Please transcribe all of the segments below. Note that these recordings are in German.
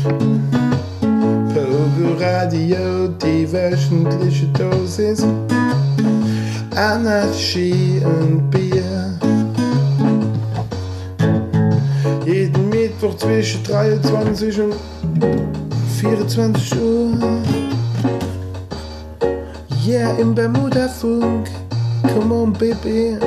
Pogo Radio, die wöchentliche Dosis Anarchie und Bier. Jeden Mittwoch zwischen 23 und 24 Uhr. Yeah, im Bermuda-Funk. Come on, baby.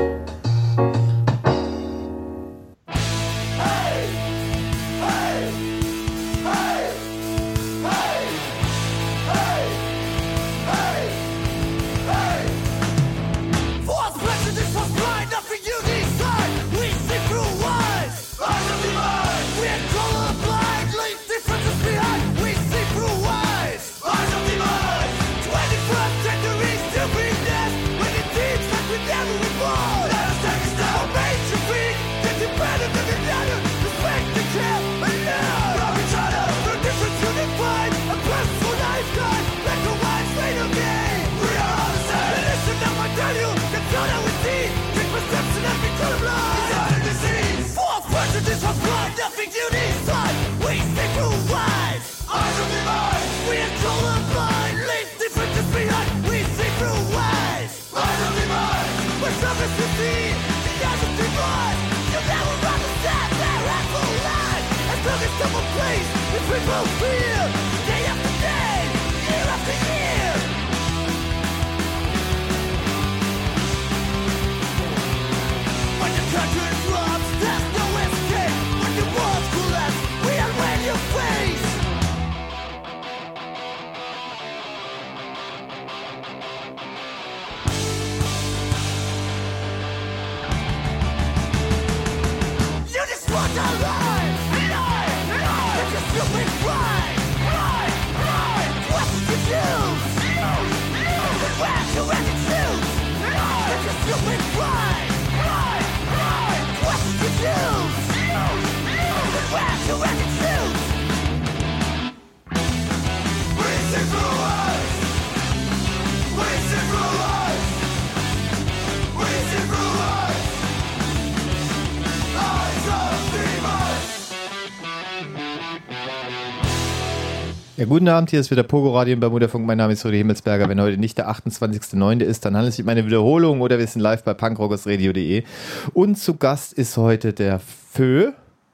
Ja, guten Abend, hier ist wieder Pogo Radio im Bermuda-Funk. Mein Name ist Rudi Himmelsberger. Wenn heute nicht der 28.09. ist, dann handelt es sich um eine Wiederholung oder wir sind live bei punkrockersradio.de. Und zu Gast ist heute der Fö.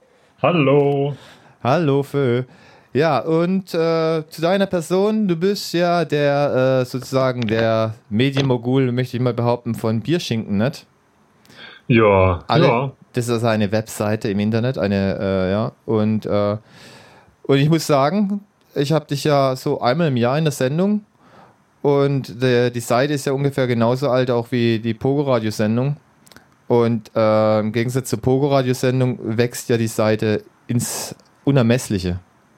Hallo. Hallo, Fö. Ja, und zu deiner Person, du bist ja der sozusagen der Medienmogul, möchte ich mal behaupten, von Bierschinken, nicht? Ja, ja. Das ist also eine Webseite im Internet, und ich muss sagen, ich habe dich ja so einmal im Jahr in der Sendung und die Seite ist ja ungefähr genauso alt auch wie die Pogo-Radio-Sendung und im Gegensatz zur Pogo-Radio-Sendung wächst ja die Seite ins Unermessliche.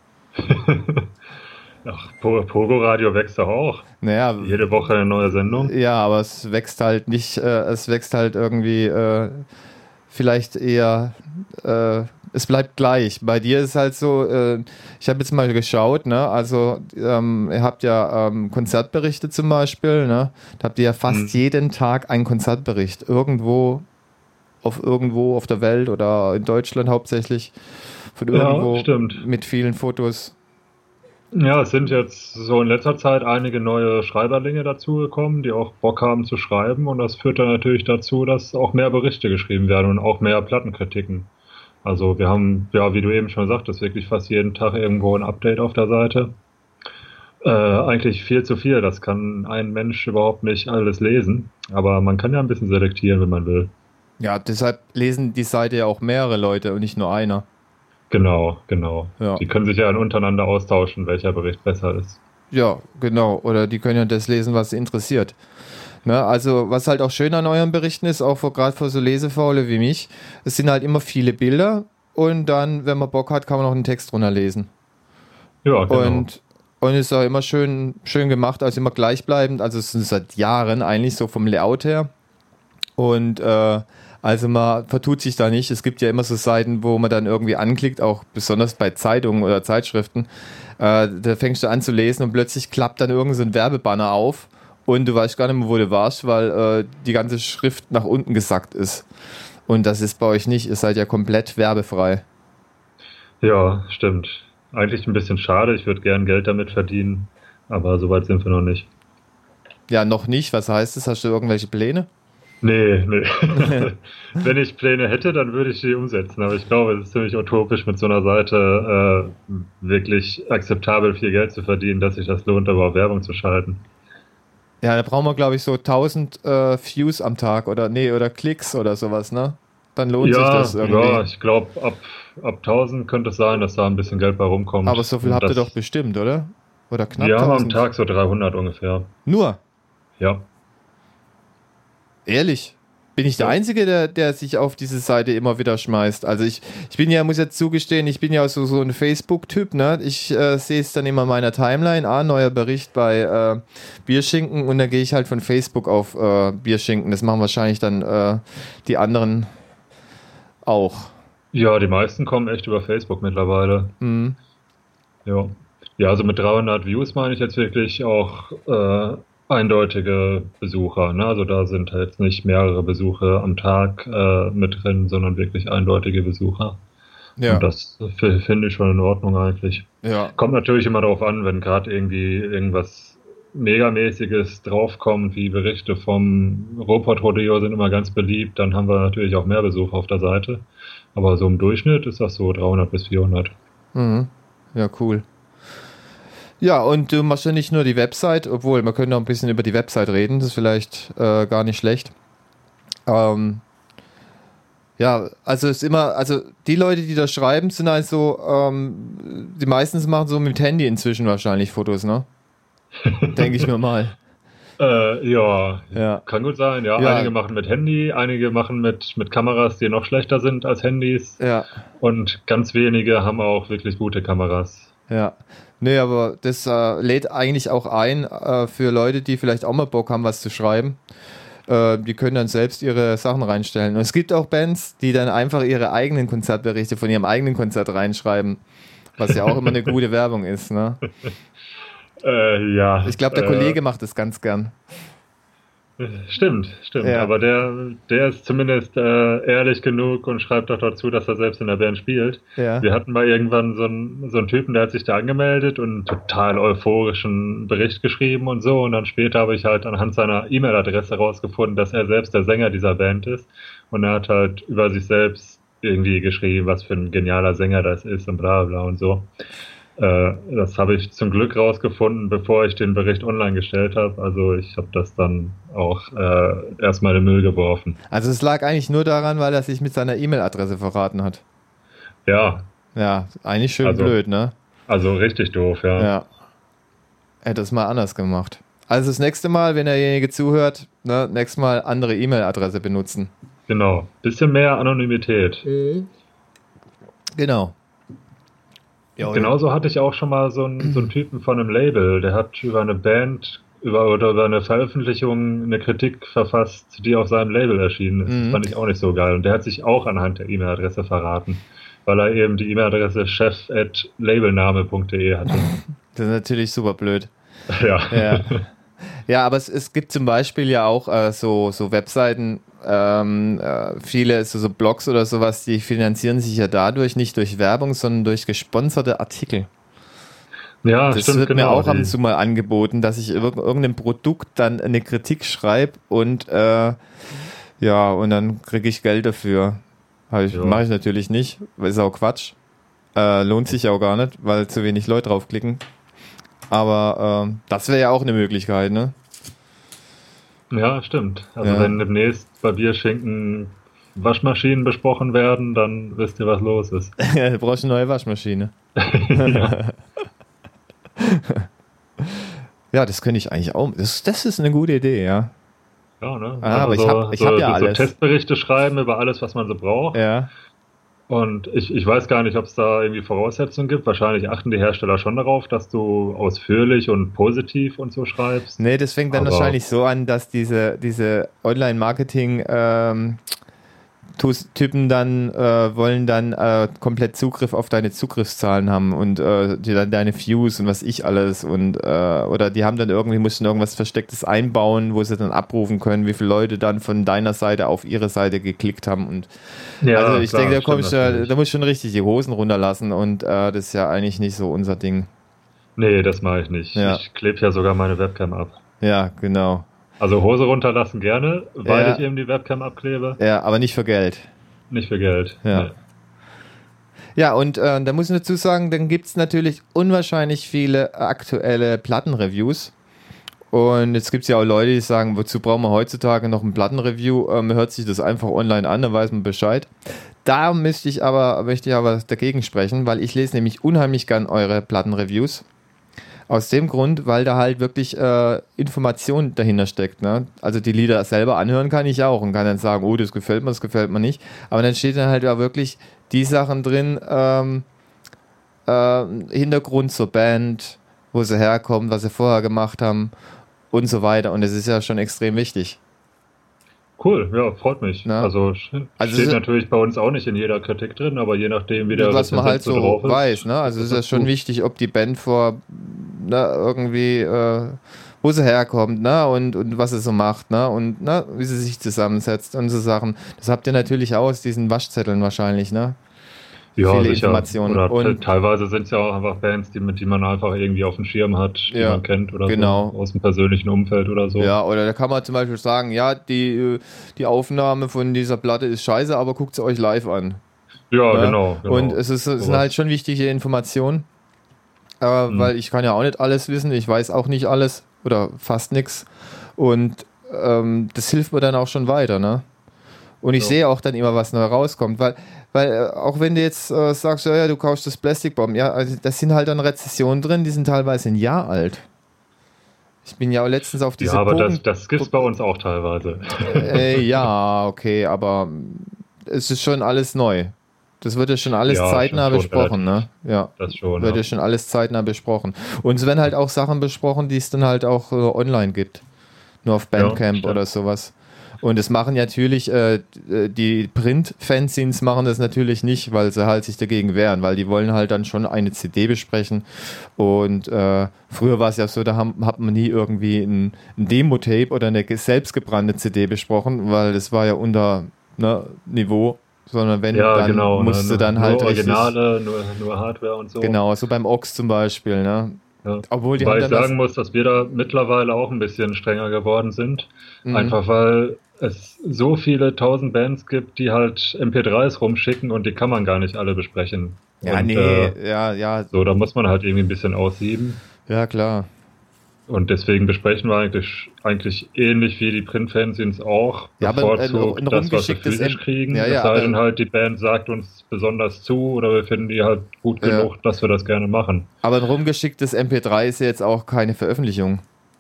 Ach, Pogo-Radio wächst doch auch. Naja, jede Woche eine neue Sendung. Ja, aber es wächst halt nicht, es wächst halt irgendwie vielleicht eher, es bleibt gleich. Bei dir ist es halt so, ich habe jetzt mal geschaut, ne? Also ihr habt ja Konzertberichte zum Beispiel, ne? Da habt ihr ja fast jeden Tag einen Konzertbericht. Irgendwo auf der Welt oder in Deutschland hauptsächlich. Von irgendwo mit vielen Fotos. Ja, es sind jetzt so in letzter Zeit einige neue Schreiberlinge dazugekommen, die auch Bock haben zu schreiben und das führt dann natürlich dazu, dass auch mehr Berichte geschrieben werden und auch mehr Plattenkritiken. Also wir haben, ja, wie du eben schon sagtest, wirklich fast jeden Tag irgendwo ein Update auf der Seite. Eigentlich viel zu viel, das kann ein Mensch überhaupt nicht alles lesen, aber man kann ja ein bisschen selektieren, wenn man will. Ja, deshalb lesen die Seite ja auch mehrere Leute und nicht nur einer. Genau. Ja. Die können sich ja untereinander austauschen, welcher Bericht besser ist. Ja, genau. Oder die können ja das lesen, was sie interessiert. Ne? Also, was halt auch schön an euren Berichten ist, auch gerade für so Lesefaule wie mich, es sind halt immer viele Bilder und dann, wenn man Bock hat, kann man noch einen Text drunter lesen. Ja, genau. Und ist auch immer schön gemacht, also immer gleichbleibend. Also, es sind seit Jahren eigentlich so vom Layout her. Und, also man vertut sich da nicht. Es gibt ja immer so Seiten, wo man dann irgendwie anklickt, auch besonders bei Zeitungen oder Zeitschriften. Da fängst du an zu lesen und plötzlich klappt dann irgend so ein Werbebanner auf und du weißt gar nicht mehr, wo du warst, weil die ganze Schrift nach unten gesackt ist. Und das ist bei euch nicht. Ihr seid ja komplett werbefrei. Ja, stimmt. eigentlich ein bisschen schade. Ich würde gern Geld damit verdienen, aber soweit sind wir noch nicht. Ja, noch nicht. Was heißt das? Hast du irgendwelche Pläne? Nee. Wenn ich Pläne hätte, dann würde ich die umsetzen. Aber ich glaube, es ist ziemlich utopisch, mit so einer Seite wirklich akzeptabel viel Geld zu verdienen, dass sich das lohnt, aber auch Werbung zu schalten. Ja, da brauchen wir, glaube ich, so 1000 Views am Tag oder Klicks oder sowas, ne? Dann lohnt sich das irgendwie. Ja, ich glaube, ab 1000 könnte es sein, dass da ein bisschen Geld bei rumkommt. Aber so viel Und habt ihr das- doch bestimmt, oder? Oder knapp Wir haben am 1000? Tag so 300 ungefähr. Nur? Ja. Ehrlich? Bin ich der Ja. Einzige, der sich auf diese Seite immer wieder schmeißt? Also ich bin ja, muss jetzt zugestehen, ich bin ja so ein Facebook-Typ, ne? Ich sehe es dann immer in meiner Timeline, neuer Bericht bei Bierschinken und dann gehe ich halt von Facebook auf Bierschinken. Das machen wahrscheinlich dann die anderen auch. Ja, die meisten kommen echt über Facebook mittlerweile. Mhm. Ja. Ja, also mit 300 Views meine ich jetzt wirklich auch eindeutige Besucher. Ne? Also da sind jetzt nicht mehrere Besuche am Tag mit drin, sondern wirklich eindeutige Besucher. Ja. Und das finde ich schon in Ordnung eigentlich. Ja. Kommt natürlich immer darauf an, wenn gerade irgendwie irgendwas Megamäßiges draufkommt, wie Berichte vom Ruhrpott-Rodeo sind immer ganz beliebt, dann haben wir natürlich auch mehr Besucher auf der Seite. Aber so im Durchschnitt ist das so 300 bis 400. Mhm. Ja, cool. Ja, und du machst ja nicht nur die Website, obwohl, wir können noch ein bisschen über die Website reden, das ist vielleicht gar nicht schlecht. Ja, also es ist immer, also die Leute, die da schreiben, sind also, die meisten machen so mit Handy inzwischen wahrscheinlich Fotos, ne? Denke ich mir mal. Ja, Ja. kann gut sein. Ja, Ja. einige machen mit Handy, einige machen mit Kameras, die noch schlechter sind als Handys. Ja, Und ganz wenige haben auch wirklich gute Kameras. ja. Nee, aber das lädt eigentlich auch ein für Leute, die vielleicht auch mal Bock haben, was zu schreiben. Die können dann selbst ihre Sachen reinstellen. Und es gibt auch Bands, die dann einfach ihre eigenen Konzertberichte von ihrem eigenen Konzert reinschreiben, was ja auch immer eine gute Werbung ist, ne? Ja. Ich glaube, der Kollege macht das ganz gern. Stimmt. Ja. Aber der ist zumindest ehrlich genug und schreibt auch dazu, dass er selbst in der Band spielt. Ja. Wir hatten mal irgendwann so einen Typen, der hat sich da angemeldet und einen total euphorischen Bericht geschrieben und so. Und dann später habe ich halt anhand seiner E-Mail-Adresse herausgefunden, dass er selbst der Sänger dieser Band ist. Und er hat halt über sich selbst irgendwie geschrieben, was für ein genialer Sänger das ist und bla bla und so. Das habe ich zum Glück rausgefunden, bevor ich den Bericht online gestellt habe. Also ich habe das dann auch erstmal in den Müll geworfen. Also es lag eigentlich nur daran, weil er sich mit seiner E-Mail-Adresse verraten hat. Ja, Ja, eigentlich schön Also- blöd, ne? also richtig doof, ja. Ja. Hätte es mal anders gemacht. Also das nächste Mal, wenn derjenige zuhört, ne, nächstes Mal andere E-Mail-Adresse benutzen. Genau. Bisschen mehr Anonymität. Genau. Ja, Genauso hatte ich auch schon mal so einen Typen von einem Label, der hat über eine Band oder über eine Veröffentlichung eine Kritik verfasst, die auf seinem Label erschienen ist. Das fand ich auch nicht so geil. Und der hat sich auch anhand der E-Mail-Adresse verraten, weil er eben die E-Mail-Adresse chef@labelname.de hatte. Das ist natürlich super blöd. Ja. Ja, ja, aber es gibt zum Beispiel ja auch so Webseiten, viele so Blogs oder sowas, die finanzieren sich ja dadurch nicht durch Werbung, sondern durch gesponserte Artikel. Ja, Das stimmt, wird mir genau. auch ab und zu mal angeboten, dass ich irgendeinem Produkt dann eine Kritik schreibe und ja, und dann kriege ich Geld dafür. Ja. Mache ich natürlich nicht, weil ist auch Quatsch. Lohnt sich auch gar nicht, weil zu wenig Leute draufklicken. Aber das wäre ja auch eine Möglichkeit, ne? Ja, stimmt. Also Ja. wenn demnächst bei Bierschinken Waschmaschinen besprochen werden, dann wisst ihr, was los ist. Du brauchst eine neue Waschmaschine. Ja, das könnte ich eigentlich auch. Das ist eine gute Idee, ja. Ja, ne? Aber ich hab ja alles. So Testberichte schreiben über alles, was man so braucht. Ja. Und ich weiß gar nicht, ob es da irgendwie Voraussetzungen gibt. Wahrscheinlich achten die Hersteller schon darauf, dass du ausführlich und positiv und so schreibst. Nee, das fängt dann Aber- wahrscheinlich so an, dass diese Online-Marketing Typen dann wollen dann komplett Zugriff auf deine Zugriffszahlen haben und die dann deine Views und was ich alles und oder die haben dann irgendwie, mussten irgendwas Verstecktes einbauen, wo sie dann abrufen können, wie viele Leute dann von deiner Seite auf ihre Seite geklickt haben und also ich denke, da musst du schon richtig die Hosen runterlassen und das ist ja eigentlich nicht so unser Ding. Nee, das mache ich nicht. Ja. Ich klebe ja sogar meine Webcam ab. Ja, genau. Also Hose runterlassen gerne, weil ich eben die Webcam abklebe. Ja, aber nicht für Geld. Nicht für Geld. Ja. Nee. Ja, und da muss ich dazu sagen, dann gibt es natürlich unwahrscheinlich viele aktuelle Plattenreviews. Und jetzt gibt es ja auch Leute, die sagen, wozu brauchen wir heutzutage noch ein Plattenreview? Hört sich das einfach online an, dann weiß man Bescheid. Da möchte ich aber dagegen sprechen, weil ich lese nämlich unheimlich gern eure Plattenreviews. Aus dem Grund, weil da halt wirklich Information dahinter steckt. Ne? Also die Lieder selber anhören kann ich auch und kann dann sagen, oh, das gefällt mir nicht. Aber dann steht dann halt auch wirklich die Sachen drin, Hintergrund zur Band, wo sie herkommen, was sie vorher gemacht haben und so weiter. Und das ist ja schon extrem wichtig. Cool, ja, freut mich. Na? Also steht natürlich bei uns auch nicht in jeder Kritik drin, aber je nachdem, wie der was man halt so drauf ist, weiß. Ne? Also es ist ja schon wichtig, ob die Band irgendwie, wo sie herkommt, ne? und was sie so macht, ne? Und wie sie sich zusammensetzt und so Sachen. Das habt ihr natürlich auch aus diesen Waschzetteln wahrscheinlich, ne? ja, viele sicher. Informationen. Oder Und teilweise sind es ja auch einfach Bands, die man einfach irgendwie auf dem Schirm hat, die Ja, man kennt oder genau. so, aus dem persönlichen Umfeld oder so. ja, oder da kann man zum Beispiel sagen, ja, die Aufnahme von dieser Platte ist scheiße, aber guckt sie euch live an. Ja, Ne? genau. Und es sind halt schon wichtige Informationen, weil ich kann ja auch nicht alles wissen, ich weiß auch nicht alles oder fast nichts und das hilft mir dann auch schon weiter, ne? Und ich sehe auch dann immer, was neu rauskommt, weil auch wenn du jetzt sagst, ja, du kaufst das Plastic Bomb, ja, also das sind halt dann Rezessionen drin, die sind teilweise ein Jahr alt. Ich bin ja auch letztens auf diese Ja, aber das gibt's bei uns auch teilweise. ja, okay, aber es ist schon alles neu. Das wird ja schon alles Ja, zeitnah schon besprochen, ne? Ja, Das schon. wird Ja. ja schon alles zeitnah besprochen. Und es werden halt auch Sachen besprochen, die es dann halt auch online gibt. Nur auf Bandcamp stimmt. oder sowas. Und das machen natürlich, die Print-Fanzines machen das natürlich nicht, weil sie halt sich dagegen wehren, weil die wollen halt dann schon eine CD besprechen. Und früher war es ja so, da hat man nie irgendwie ein Demo-Tape oder eine selbstgebrannte CD besprochen, weil das war ja unter Niveau, sondern wenn, Ja, dann genau. musste dann halt nur richtig... Originale, nur Hardware und so. Genau, so beim Ox zum Beispiel, ne? Ja. Obwohl die Wobei haben ich dann sagen muss, dass wir da mittlerweile auch ein bisschen strenger geworden sind. Mhm. Einfach weil es so viele tausend Bands gibt, die halt MP3s rumschicken und die kann man gar nicht alle besprechen. Ja, und, nee, ja, So, da muss man halt irgendwie ein bisschen aussieben. ja, klar. Und deswegen besprechen wir eigentlich ähnlich wie die Print-Fanzines auch, Ja, aber bevorzugt ein das, was wir rumgeschicktes physisch kriegen. Ja, es sei aber- denn halt, die Band sagt uns besonders zu oder wir finden die halt gut Ja. genug, dass wir das gerne machen. Aber ein rumgeschicktes MP3 ist ja jetzt auch keine Veröffentlichung.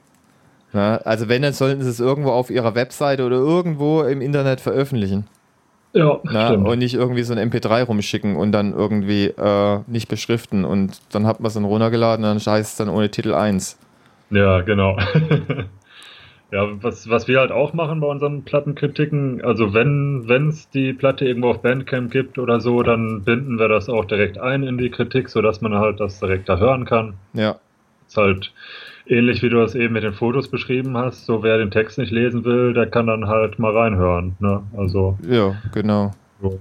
Na, also wenn, dann sollten sie es irgendwo auf ihrer Webseite oder irgendwo im Internet veröffentlichen. Ja, Na, stimmt. und nicht irgendwie so ein MP3 rumschicken und dann irgendwie nicht beschriften. Und dann hat man es dann runtergeladen und dann scheißt es dann ohne Titel 1. Ja, genau. Ja, was wir halt auch machen bei unseren Plattenkritiken, also wenn es die Platte irgendwo auf Bandcamp gibt oder so, dann binden wir das auch direkt ein in die Kritik, sodass man halt das direkt da hören kann. Ja, Ist halt ähnlich wie du das eben mit den Fotos beschrieben hast, so wer den Text nicht lesen will, der kann dann halt mal reinhören, ne? Also, ja, genau. so.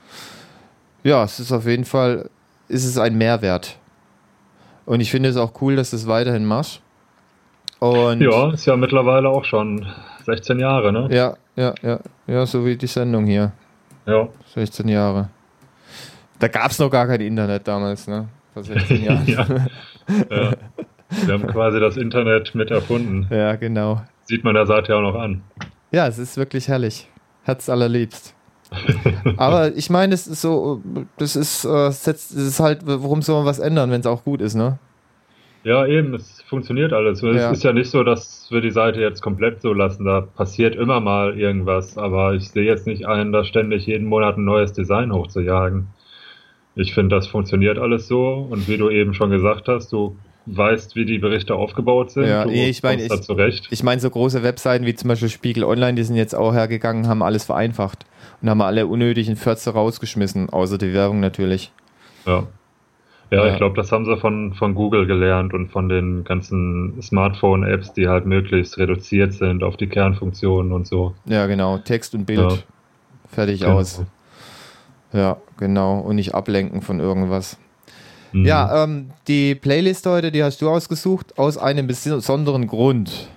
Ja, es ist auf jeden Fall, ist es ein Mehrwert. Und ich finde es auch cool, dass du es weiterhin machst. Und Ja, ist ja mittlerweile auch schon 16 Jahre, ne? ja, so wie die Sendung hier. Ja. 16 Jahre. Da gab es noch gar kein Internet damals, ne? Vor 16 Jahren. Ja. Ja. Wir haben quasi das Internet mit erfunden. Ja, genau. Sieht man der Seite ja auch noch an. Ja, es ist wirklich herrlich. Herzallerliebst. Aber ich meine, es ist so, das ist halt, warum soll man was ändern, wenn es auch gut ist, ne? Ja, eben, es funktioniert alles. Es Ja. ist ja nicht so, dass wir die Seite jetzt komplett so lassen. Da passiert immer mal irgendwas. Aber ich sehe jetzt nicht ein, da ständig jeden Monat ein neues Design hochzujagen. Ich finde, das funktioniert alles so. Und wie du eben schon gesagt hast, du weißt, wie die Berichte aufgebaut sind. Ja, du ich meine, kommst da zurecht. ich meine, so große Webseiten wie zum Beispiel Spiegel Online, die sind jetzt auch hergegangen, haben alles vereinfacht und haben alle unnötigen Fürze rausgeschmissen, außer die Werbung natürlich. Ja. Ja. Ich glaube, das haben sie von Google gelernt und von den ganzen Smartphone-Apps, die halt möglichst reduziert sind auf die Kernfunktionen und so. Ja, genau. Text und Bild. Ja. Fertig Genau. aus. Ja, genau. Und nicht ablenken von irgendwas. Mhm. Ja, die Playlist heute, die hast du ausgesucht, aus einem besonderen Grund.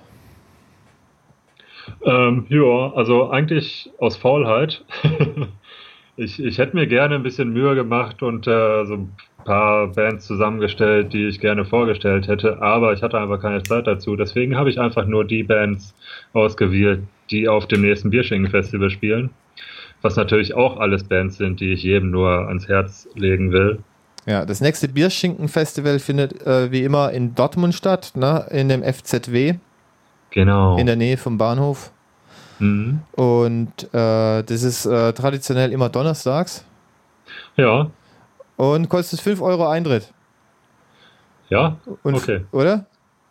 Ja, also eigentlich aus Faulheit. Ich hätte mir gerne ein bisschen Mühe gemacht und so ein paar Bands zusammengestellt, die ich gerne vorgestellt hätte, aber ich hatte einfach keine Zeit dazu. Deswegen habe ich einfach nur die Bands ausgewählt, die auf dem nächsten Bierschinken-Festival spielen. Was natürlich auch alles Bands sind, die ich jedem nur ans Herz legen will. Ja, das nächste Bierschinken-Festival findet wie immer in Dortmund statt, ne? In dem FZW, Genau. in der Nähe vom Bahnhof. Mhm. Und das ist traditionell immer donnerstags Ja, und kostet 5 Euro Eintritt. ja, Und, okay. Oder?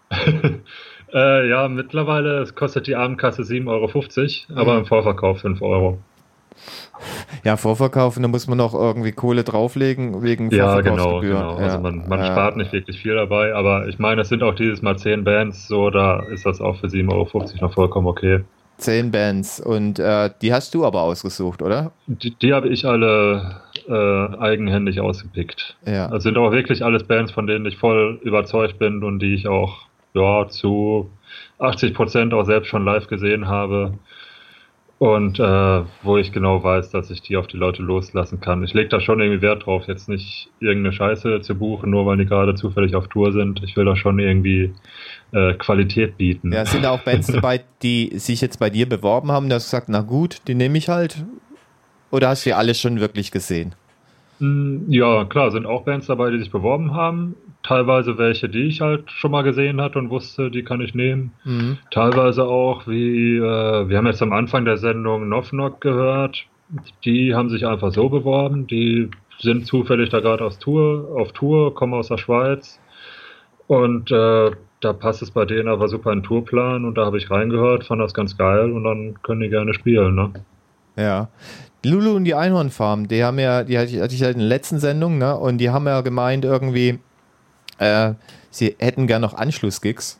Ja, mittlerweile kostet die Abendkasse 7,50 Euro, aber im Vorverkauf 5 Euro. Ja, Vorverkaufen, da muss man noch irgendwie Kohle drauflegen wegen Ja, genau, Vorverkaufsgebühren. genau. Ja. Also man spart nicht wirklich viel dabei, aber ich meine, es sind auch dieses Mal 10 Bands, so, da ist das auch für 7,50 Euro noch vollkommen okay. 10 Bands und die hast du aber ausgesucht, oder? Die habe ich alle eigenhändig ausgepickt. Ja. Das sind auch wirklich alles Bands, von denen ich voll überzeugt bin und die ich auch zu 80% auch selbst schon live gesehen habe. Und wo ich genau weiß, dass ich die auf die Leute loslassen kann. Ich lege da schon irgendwie Wert drauf, jetzt nicht irgendeine Scheiße zu buchen, nur weil die gerade zufällig auf Tour sind. Ich will da schon irgendwie Qualität bieten. Ja, sind da auch Bands dabei, die sich jetzt bei dir beworben haben, dass du sagst, na gut, die nehme ich halt? Oder hast du die alle schon wirklich gesehen? Ja, klar, sind auch Bands dabei, die sich beworben haben. Teilweise welche, die ich halt schon mal gesehen hatte und wusste, die kann ich nehmen. Mhm. Teilweise auch, wie wir haben jetzt am Anfang der Sendung Knock Knock gehört. Die haben sich einfach so beworben. Die sind zufällig da gerade auf Tour, kommen aus der Schweiz. Und da passt es bei denen aber super in den Tourplan. Und da habe ich reingehört, fand das ganz geil und dann können die gerne spielen, ne? Ja. Lulu und die Einhornfarm, die hatte ich ja in der letzten Sendung, ne? Und die haben ja gemeint irgendwie, sie hätten gern noch Anschlussgigs.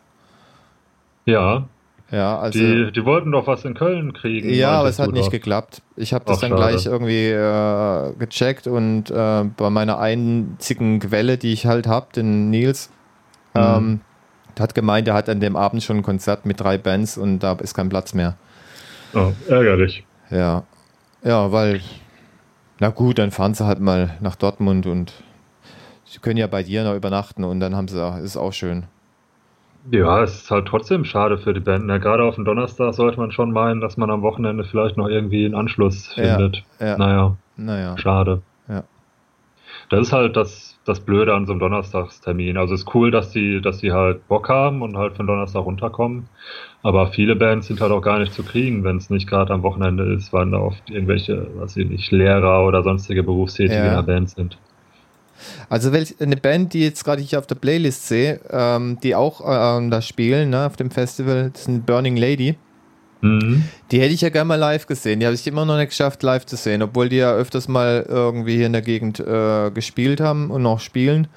Ja, Ja, also. die wollten doch was in Köln kriegen. Ja, aber meintest es hat du nicht doch. geklappt. Ich habe das Ach, dann schade. gleich irgendwie gecheckt und bei meiner einzigen Quelle, die ich halt habe, den Nils, hat gemeint, er hat an dem Abend schon ein Konzert mit 3 Bands und da ist kein Platz mehr. Oh, ärgerlich. Ja, ja, weil, na gut, dann fahren sie halt mal nach Dortmund und sie können ja bei dir noch übernachten und dann ist auch schön. Ja, es ist halt trotzdem schade für die Band. Ne? Gerade auf den Donnerstag sollte man schon meinen, dass man am Wochenende vielleicht noch irgendwie einen Anschluss findet. ja. Naja, schade. Ja. Das ist halt das Blöde an so einem Donnerstagstermin. Also es ist cool, dass die halt Bock haben und halt für den Donnerstag runterkommen. Aber viele Bands sind halt auch gar nicht zu kriegen, wenn es nicht gerade am Wochenende ist, weil da oft irgendwelche, weiß ich nicht, Lehrer oder sonstige Berufstätige in der Band sind. Also eine Band, die jetzt gerade ich auf der Playlist sehe, die auch da spielen, ne, auf dem Festival, das ist ein Burning Lady. Mhm. Die hätte ich ja gerne mal live gesehen. Die habe ich immer noch nicht geschafft, live zu sehen, obwohl die ja öfters mal irgendwie hier in der Gegend gespielt haben und noch spielen.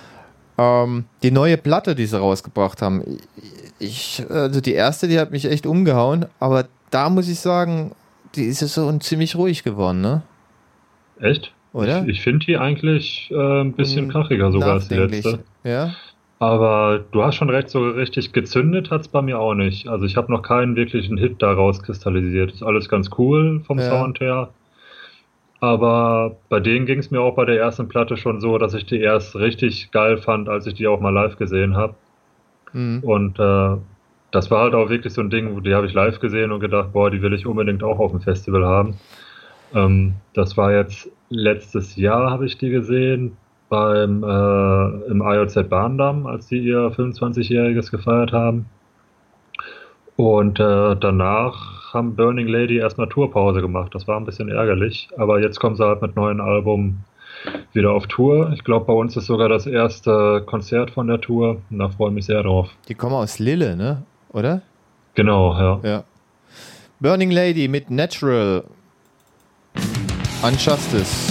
Die neue Platte, die sie rausgebracht haben, also die erste, die hat mich echt umgehauen, aber da muss ich sagen, die ist ja so ziemlich ruhig geworden, ne? Echt? Oder? Ich finde die eigentlich ein bisschen krachiger sogar als die Nachdenklich. letzte. Ja? Aber du hast schon recht, so richtig gezündet hat's bei mir auch nicht. Also ich habe noch keinen wirklichen Hit daraus kristallisiert. Ist alles ganz cool vom Ja. Sound her. Aber bei denen ging es mir auch bei der ersten Platte schon so, dass ich die erst richtig geil fand, als ich die auch mal live gesehen habe. Mhm. Und das war halt auch wirklich so ein Ding, die habe ich live gesehen und gedacht, boah, die will ich unbedingt auch auf dem Festival haben. Das war jetzt letztes Jahr, habe ich die gesehen, im IOZ Bahndamm, als die ihr 25-Jähriges gefeiert haben. Und danach haben Burning Lady erstmal Tourpause gemacht. Das war ein bisschen ärgerlich, aber jetzt kommen sie halt mit neuen Album wieder auf Tour. Ich glaube, bei uns ist sogar das erste Konzert von der Tour. Und da freue ich mich sehr drauf. Die kommen aus Lille, ne? Oder? Genau, ja. Ja. Burning Lady mit Natural. Unjustice.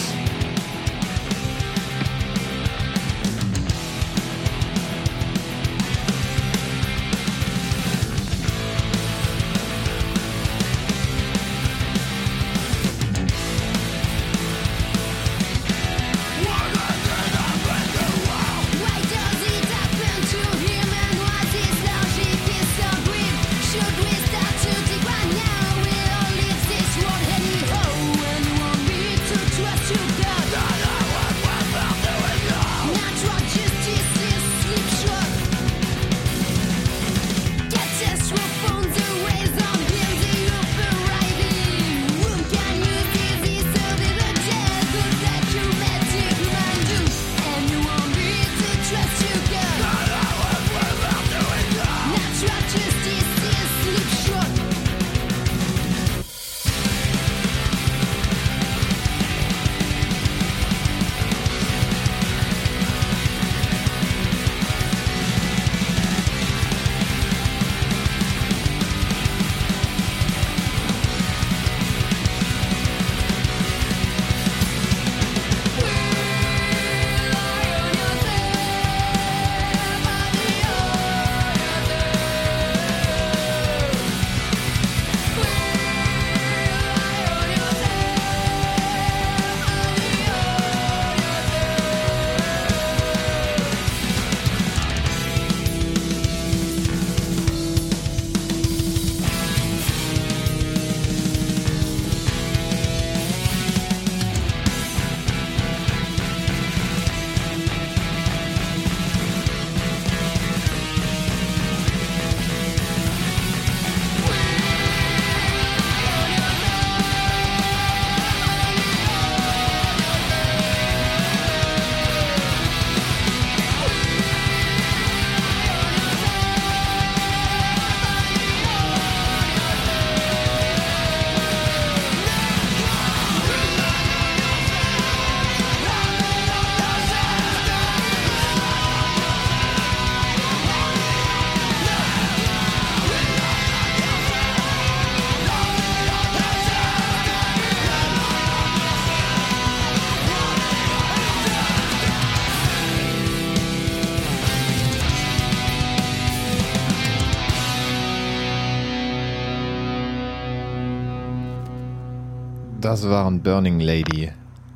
Das waren Burning Lady.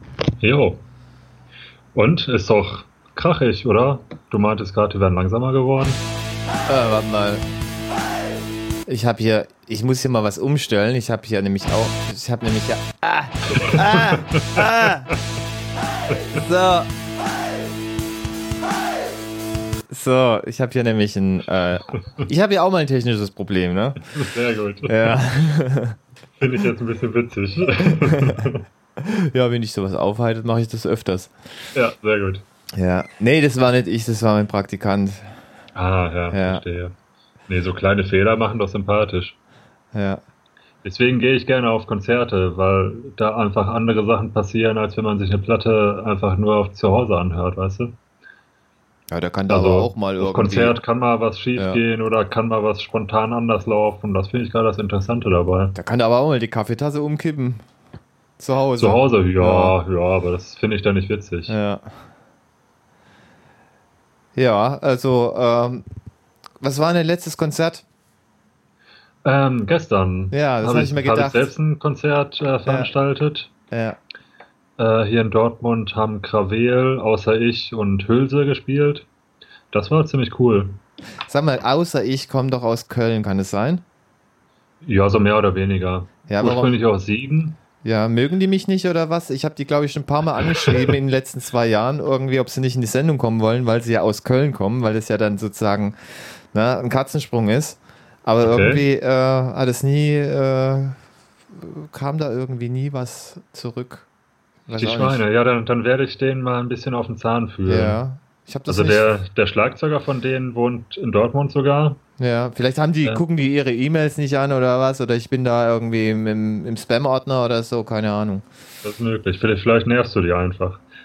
Jo. Und ist doch krachig, oder? Du meintest gerade, wir wären langsamer geworden. Warte mal. Ich muss hier mal was umstellen. Ich habe hier nämlich auch, So, ich habe hier nämlich ich habe ja auch mal ein technisches Problem, ne? Sehr gut. Ja. Finde ich jetzt ein bisschen witzig. Ja, wenn ich sowas aufhalte, mache ich das öfters. Ja, sehr gut. Ja. Nee, das war nicht ich, das war mein Praktikant. Ah, ja, verstehe. Nee, so kleine Fehler machen doch sympathisch. Ja. Deswegen gehe ich gerne auf Konzerte, weil da einfach andere Sachen passieren, als wenn man sich eine Platte einfach nur zu Hause anhört, weißt du? Ja, da kann da aber auch mal irgendwie... Auf Konzert kann mal was schief gehen oder kann mal was spontan anders laufen. Das finde ich gerade das Interessante dabei. Da kann da aber auch mal die Kaffeetasse umkippen. Zu Hause. Zu Hause, ja, aber das finde ich dann nicht witzig. Ja. Ja, also, was war dein letztes Konzert? Gestern. Ja, das habe ich mir gedacht. Habe ich selbst ein Konzert veranstaltet. Ja. Hier in Dortmund haben Krawel, Außer Ich und Hülse gespielt. Das war ziemlich cool. Sag mal, Außer Ich komme doch aus Köln, kann es sein? Ja, so mehr oder weniger. Ja, ursprünglich aus Siegen. Ja, mögen die mich nicht oder was? Ich habe die, glaube ich, schon ein paar Mal angeschrieben in den letzten 2 Jahren, irgendwie, ob sie nicht in die Sendung kommen wollen, weil sie ja aus Köln kommen, weil das ja dann sozusagen ein Katzensprung ist. Aber irgendwie hat es nie, kam da irgendwie nie was zurück. Die Schweine, ja, dann werde ich denen mal ein bisschen auf den Zahn fühlen. Ja, ich habe das also der Schlagzeuger von denen wohnt in Dortmund sogar. Ja, vielleicht gucken die ihre E-Mails nicht an oder was, oder ich bin da irgendwie im Spam-Ordner oder so, keine Ahnung. Das ist möglich, vielleicht nervst du die einfach.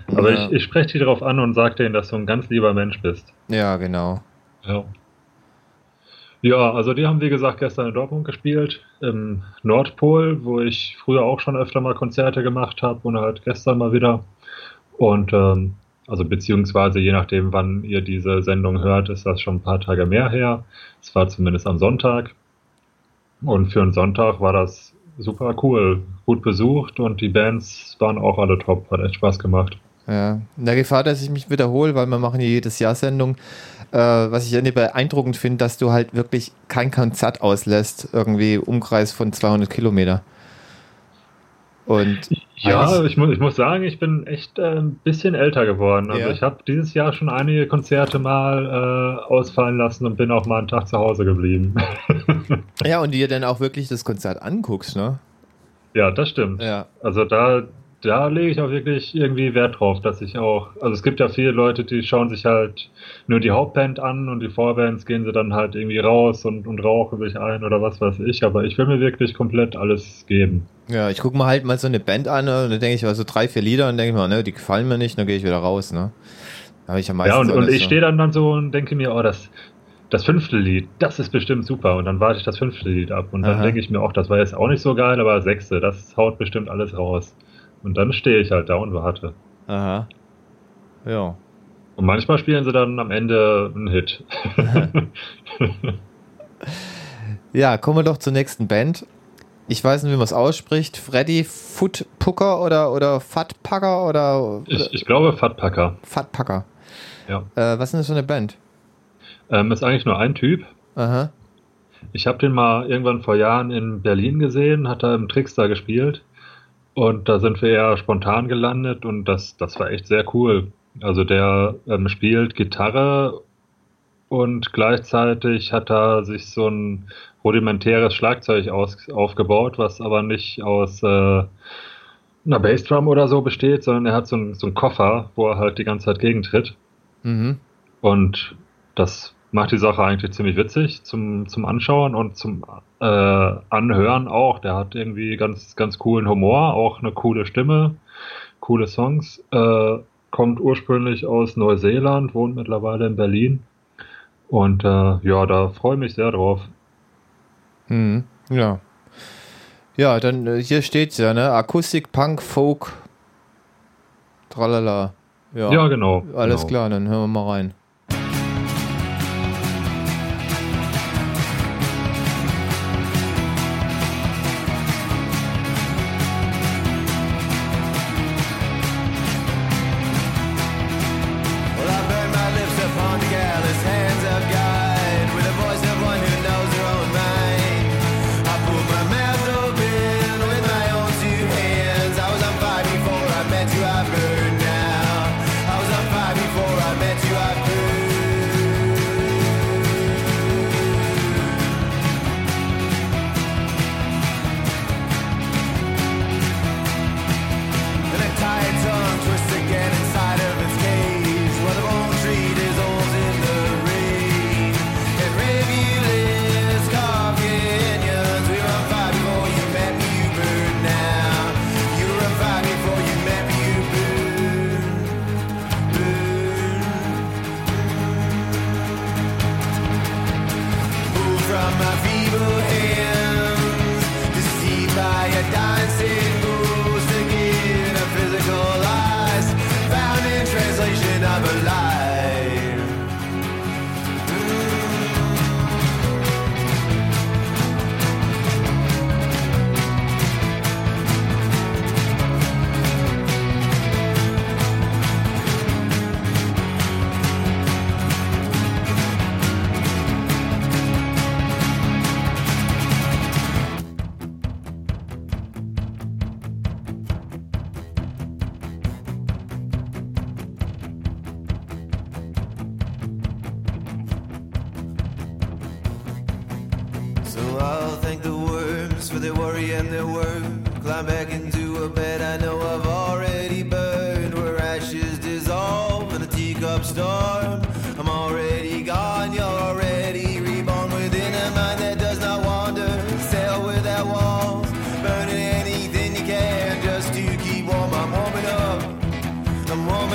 Aber Ja. ich spreche dich darauf an und sage denen, dass du ein ganz lieber Mensch bist. Ja, genau. Ja. Ja, also die haben wie gesagt gestern in Dortmund gespielt, im Nordpol, wo ich früher auch schon öfter mal Konzerte gemacht habe und halt gestern mal wieder. Und also beziehungsweise je nachdem, wann ihr diese Sendung hört, ist das schon ein paar Tage mehr her. Es war zumindest am Sonntag. Und für einen Sonntag war das super cool, gut besucht und die Bands waren auch alle top, hat echt Spaß gemacht. Ja. In der Gefahr, dass ich mich wiederhole, weil wir machen hier jedes Jahr Sendung, was ich ja beeindruckend finde, dass du halt wirklich kein Konzert auslässt, irgendwie Umkreis von 200 Kilometer. Und Ja, ich muss sagen, ich bin echt ein bisschen älter geworden. Also Ja. ich habe dieses Jahr schon einige Konzerte mal ausfallen lassen und bin auch mal einen Tag zu Hause geblieben. ja, und dir dann auch wirklich das Konzert anguckst, ne? Ja, das stimmt. Ja. Also da lege ich auch wirklich irgendwie Wert drauf, dass ich auch, also es gibt ja viele Leute, die schauen sich halt nur die Hauptband an und die Vorbands gehen sie dann halt irgendwie raus und rauchen sich ein oder was weiß ich, aber ich will mir wirklich komplett alles geben. Ja, ich gucke mir halt mal so eine Band an, ne, und dann denke ich mal so 3, 4 Lieder und denke ich mal, ne, die gefallen mir nicht, dann gehe ich wieder raus, ne? Da habe ich ja Ja, meistens und alles ich so. stehe dann so und denke mir, oh, das 5. Lied, das ist bestimmt super. Und dann warte ich das 5. Lied ab. Und dann Aha. denke ich mir, auch das war jetzt auch nicht so geil, aber das 6., das haut bestimmt alles raus. Und dann stehe ich halt da und warte. Aha. Ja. Und manchmal spielen sie dann am Ende einen Hit. Ja, kommen wir doch zur nächsten Band. Ich weiß nicht, wie man es ausspricht. Freddy Footpucker oder Fatpacker oder Ich glaube Fatpacker. Fatpacker. Ja. Was ist denn das für eine Band? Ist eigentlich nur ein Typ. Aha. Ich habe den mal irgendwann vor Jahren in Berlin gesehen, hat er im Trickster gespielt. Und da sind wir eher spontan gelandet und das war echt sehr cool. Also der spielt Gitarre und gleichzeitig hat er sich so ein rudimentäres Schlagzeug aufgebaut, was aber nicht aus einer Bassdrum oder so besteht, sondern er hat so einen Koffer, wo er halt die ganze Zeit gegentritt. Mhm. Und das macht die Sache eigentlich ziemlich witzig zum Anschauen und zum Anhören auch. Der hat irgendwie ganz, ganz coolen Humor, auch eine coole Stimme, coole Songs. Kommt ursprünglich aus Neuseeland, wohnt mittlerweile in Berlin. Und ja, da freue ich mich sehr drauf. Mhm. Ja. Ja, dann hier steht's ja, ne? Akustik, Punk, Folk, tralala. Ja, genau. Alles genau. klar, dann hören wir mal rein. Well, I burn my lips upon the gallows, hands of God, with the voice of one who knows her own mind. I put my mouth open with my own 2 hands. I was on fire before I met you, I burn now. I was on fire before I met you, I burn. And a tired tongue twists again inside of its cage, while the bone tree dissolves in the rain. And rivulets, carved canyons. We were on fire before you met me, you burn now. You were on fire before you met me, you burn. Move from my feeble hands, deceived by a dancing ghost again. A physical eyes found in translation of a lie. So I'll thank the worms for their worry and their work. Climb back into a bed I know I've already burned, where ashes dissolve in a teacup storm. I'm already gone, you're already reborn within a mind that does not wander. Sail without walls, burning anything you can just to keep warm. I'm warming up, I'm warming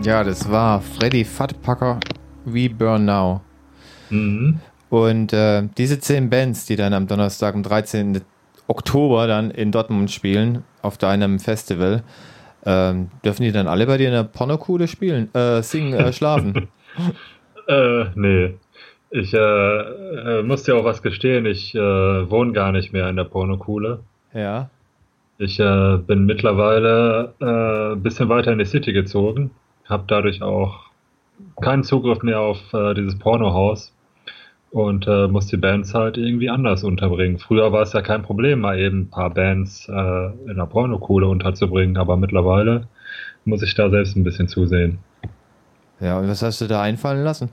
Ja, das war Freddy Fatpacker, We Burn Now. Mhm. Und diese 10 Bands, die dann am Donnerstag, am 13. Oktober dann in Dortmund spielen, auf deinem Festival, dürfen die dann alle bei dir in der Pornokuhle spielen, singen, schlafen? Nee. Ich muss dir auch was gestehen, ich wohne gar nicht mehr in der Pornokuhle. Ja. Ich bin mittlerweile ein bisschen weiter in die City gezogen, habe dadurch auch keinen Zugriff mehr auf dieses Pornohaus und muss die Bands halt irgendwie anders unterbringen. Früher war es ja kein Problem, mal eben ein paar Bands in der Pornokuhle unterzubringen, aber mittlerweile muss ich da selbst ein bisschen zusehen. Ja, und was hast du da einfallen lassen?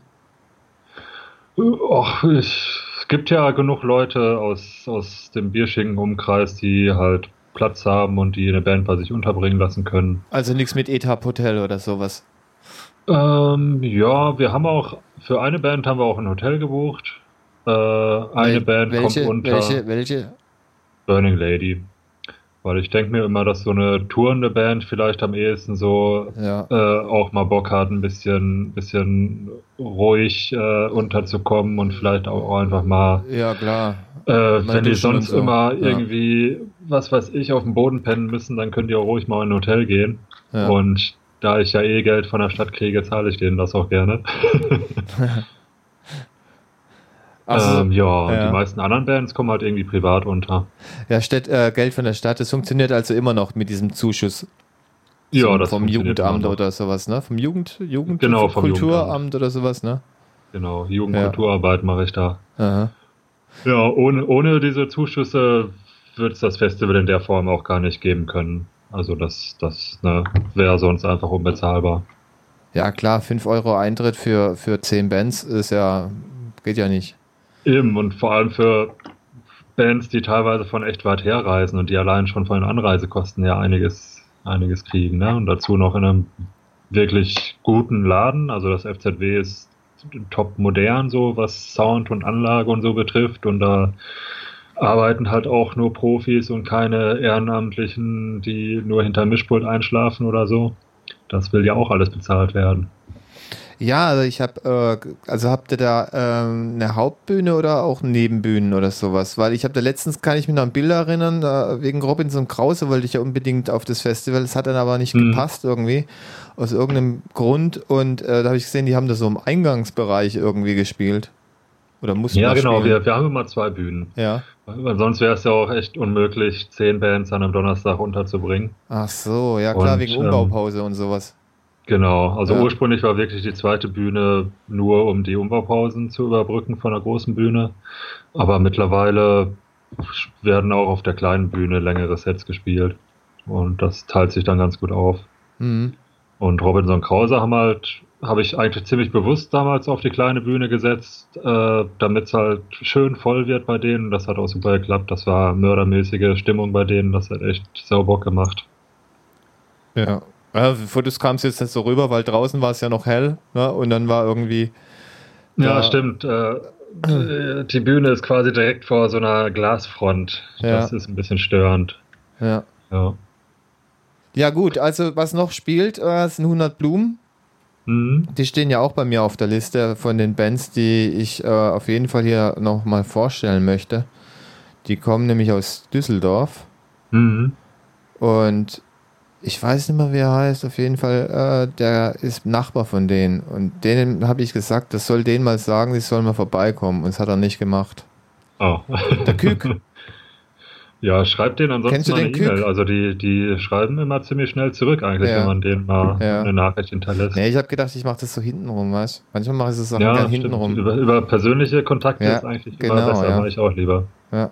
Es gibt ja genug Leute aus dem bierschigen Umkreis, die halt Platz haben und die eine Band bei sich unterbringen lassen können. Also nichts mit Etap Hotel oder sowas? Ja, wir haben auch, für eine Band haben wir auch ein Hotel gebucht. Eine Band kommt unter Welche? Burning Lady. Weil ich denke mir immer, dass so eine tourende Band vielleicht am ehesten so Ja. auch mal Bock hat, ein bisschen ruhig unterzukommen und vielleicht auch einfach mal, Ja, klar. wenn die duschen sonst und so. immer Ja. irgendwie, was weiß ich, auf dem Boden pennen müssen, dann können die auch ruhig mal in ein Hotel gehen. Ja. Und da ich ja eh Geld von der Stadt kriege, zahle ich denen das auch gerne. Also, Die meisten anderen Bands kommen halt irgendwie privat unter. ja, Geld von der Stadt, das funktioniert also immer noch mit diesem Zuschuss Ja, das vom funktioniert Jugendamt immer noch. oder sowas, ne? Vom Genau, vom Kulturamt oder sowas, ne? Genau, Jugendkulturarbeit mache ich da. Aha. Ja, ohne diese Zuschüsse wird es das Festival in der Form auch gar nicht geben können. Also das wäre sonst einfach unbezahlbar. Ja, klar, 5 Euro Eintritt für 10 Bands geht ja nicht. Eben, und vor allem für Bands, die teilweise von echt weit her reisen und die allein schon von den Anreisekosten ja einiges kriegen, ne? Und dazu noch in einem wirklich guten Laden. Also das FZW ist top modern, so was Sound und Anlage und so betrifft. Und da arbeiten halt auch nur Profis und keine Ehrenamtlichen, die nur hinter Mischpult einschlafen oder so. Das will ja auch alles bezahlt werden. Ja, also habt ihr da eine Hauptbühne oder auch Nebenbühnen oder sowas? Weil ich habe da letztens, kann ich mich noch an Bilder erinnern, wegen Robinson Krause wollte ich ja unbedingt auf das Festival, das hat dann aber nicht gepasst irgendwie, aus irgendeinem Grund, und da habe ich gesehen, die haben da so im Eingangsbereich irgendwie gespielt. Oder mussten Ja, mal genau, spielen. wir haben immer 2 Bühnen. Ja. Weil sonst wäre es ja auch echt unmöglich, 10 Bands an einem Donnerstag unterzubringen. Ach so, ja klar, Und, wegen Umbaupause und sowas. Genau, also Ja. ursprünglich war wirklich die zweite Bühne nur, um die Umbaupausen zu überbrücken von der großen Bühne. Aber mittlerweile werden auch auf der kleinen Bühne längere Sets gespielt. Und das teilt sich dann ganz gut auf. Mhm. Und Robinson Krause habe ich eigentlich ziemlich bewusst damals auf die kleine Bühne gesetzt, damit es halt schön voll wird bei denen. Das hat auch super geklappt. Das war mördermäßige Stimmung bei denen. Das hat echt sau Bock gemacht. Ja. Ja, Fotos kam es jetzt nicht so rüber, weil draußen war es ja noch hell, ne? Und dann war irgendwie. Ja, da- stimmt. Die Bühne ist quasi direkt vor so einer Glasfront. Ja. Das ist ein bisschen störend. Ja. Ja. Ja, gut, also was noch spielt, sind 100 Blumen. Mhm. Die stehen ja auch bei mir auf der Liste von den Bands, die ich auf jeden Fall hier nochmal vorstellen möchte. Die kommen nämlich aus Düsseldorf. Mhm. Und ich weiß nicht mehr, wie er heißt. Auf jeden Fall, der ist Nachbar von denen. Und denen habe ich gesagt, das soll denen mal sagen, die sollen mal vorbeikommen. Und das hat er nicht gemacht. Oh. Der Kück. Ja, schreibt denen Kennst ansonsten du mal eine den E-Mail. Kück? Also die schreiben immer ziemlich schnell zurück eigentlich, Ja. wenn man denen mal Ja. eine Nachricht hinterlässt. Nee, ich habe gedacht, ich mache das so hintenrum, weißt du? Manchmal mache ich das auch Ja, gern stimmt. hintenrum. Über persönliche Kontakte Ja, ist eigentlich genau, immer besser, ja. mache ich auch lieber. Ja.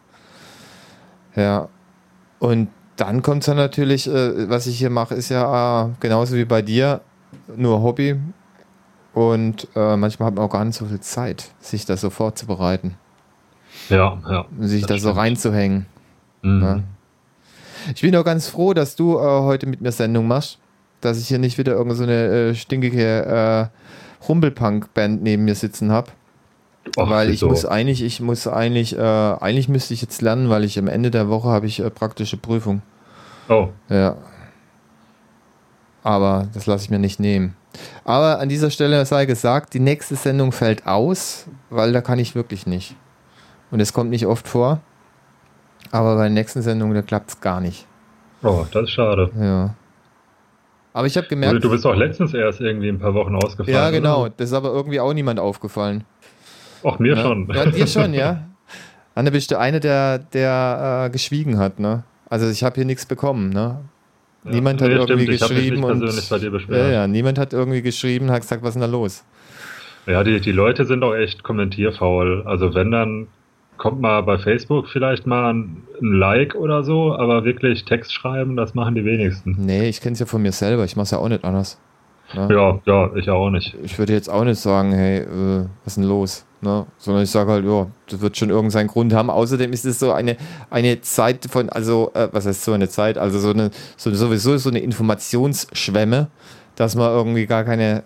Ja. Und dann kommt es dann natürlich, was ich hier mache, ist ja genauso wie bei dir, nur Hobby. Und manchmal hat man auch gar nicht so viel Zeit, sich das so vorzubereiten, Ja. sich da so stimmt. reinzuhängen. Mhm. Ja. Ich bin auch ganz froh, dass du heute mit mir Sendung machst, dass ich hier nicht wieder irgend so eine stinkige Rumpelpunk-Band neben mir sitzen habe. Ach, Weil ich wieso? eigentlich müsste ich jetzt lernen, weil ich am Ende der Woche habe ich praktische Prüfung. Oh, Ja. Aber das lasse ich mir nicht nehmen. Aber an dieser Stelle sei gesagt, die nächste Sendung fällt aus, weil da kann ich wirklich nicht. Und es kommt nicht oft vor. Aber bei der nächsten Sendung, da klappt es gar nicht. Oh, das ist schade. Ja. Aber ich habe gemerkt... Du bist auch letztens erst irgendwie ein paar Wochen ausgefallen. Ja, genau. Oder? Das ist aber irgendwie auch niemand aufgefallen. Ach, mir Ja? schon. Ja, dir schon, ja. Anne, bist du eine, der geschwiegen hat, ne? Also ich habe hier nichts bekommen, ne? Ja, niemand hat irgendwie stimmt. Ich hab mich geschrieben nicht und persönlich bei dir beschwert. ja, niemand hat irgendwie geschrieben, hat gesagt, was ist denn da los? Ja, die Leute sind auch echt kommentierfaul. Also wenn, dann kommt mal bei Facebook vielleicht mal ein Like oder so, aber wirklich Text schreiben, das machen die wenigsten. Nee, ich kenne es ja von mir selber, ich mache es ja auch nicht anders. Ne? Ja, ich auch nicht. Ich würde jetzt auch nicht sagen, hey, was ist denn los? Ne? Sondern ich sage halt, ja, das wird schon irgendeinen Grund haben. Außerdem ist es so eine Zeit von, also, was heißt so eine Zeit? Also sowieso so eine Informationsschwemme, dass man irgendwie gar keine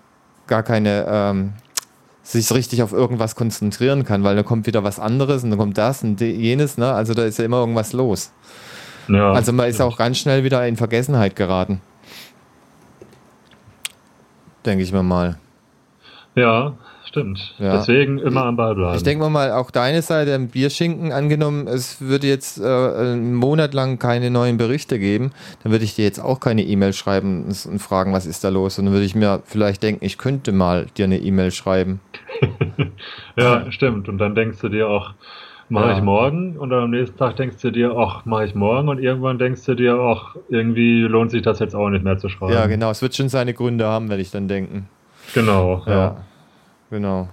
sich richtig auf irgendwas konzentrieren kann, weil da kommt wieder was anderes und dann kommt das und jenes, ne? Also da ist ja immer irgendwas los. Ja, Also man ist auch ganz schnell wieder in Vergessenheit geraten. Denke ich mir mal. ja, stimmt. Ja. Deswegen immer am Ball bleiben. Ich denke mal, auch deine Seite im Bierschinken angenommen, es würde jetzt einen Monat lang keine neuen Berichte geben, dann würde ich dir jetzt auch keine E-Mail schreiben und fragen, was ist da los? Und dann würde ich mir vielleicht denken, ich könnte mal dir eine E-Mail schreiben. Ja, stimmt. Und dann denkst du dir auch, mache Ja. ich morgen? Und dann am nächsten Tag denkst du dir, ach, mache ich morgen? Und irgendwann denkst du dir, ach, irgendwie lohnt sich das jetzt auch nicht mehr zu schreiben. Ja, genau, es wird schon seine Gründe haben, werde ich dann denken. Genau, Ja, genau.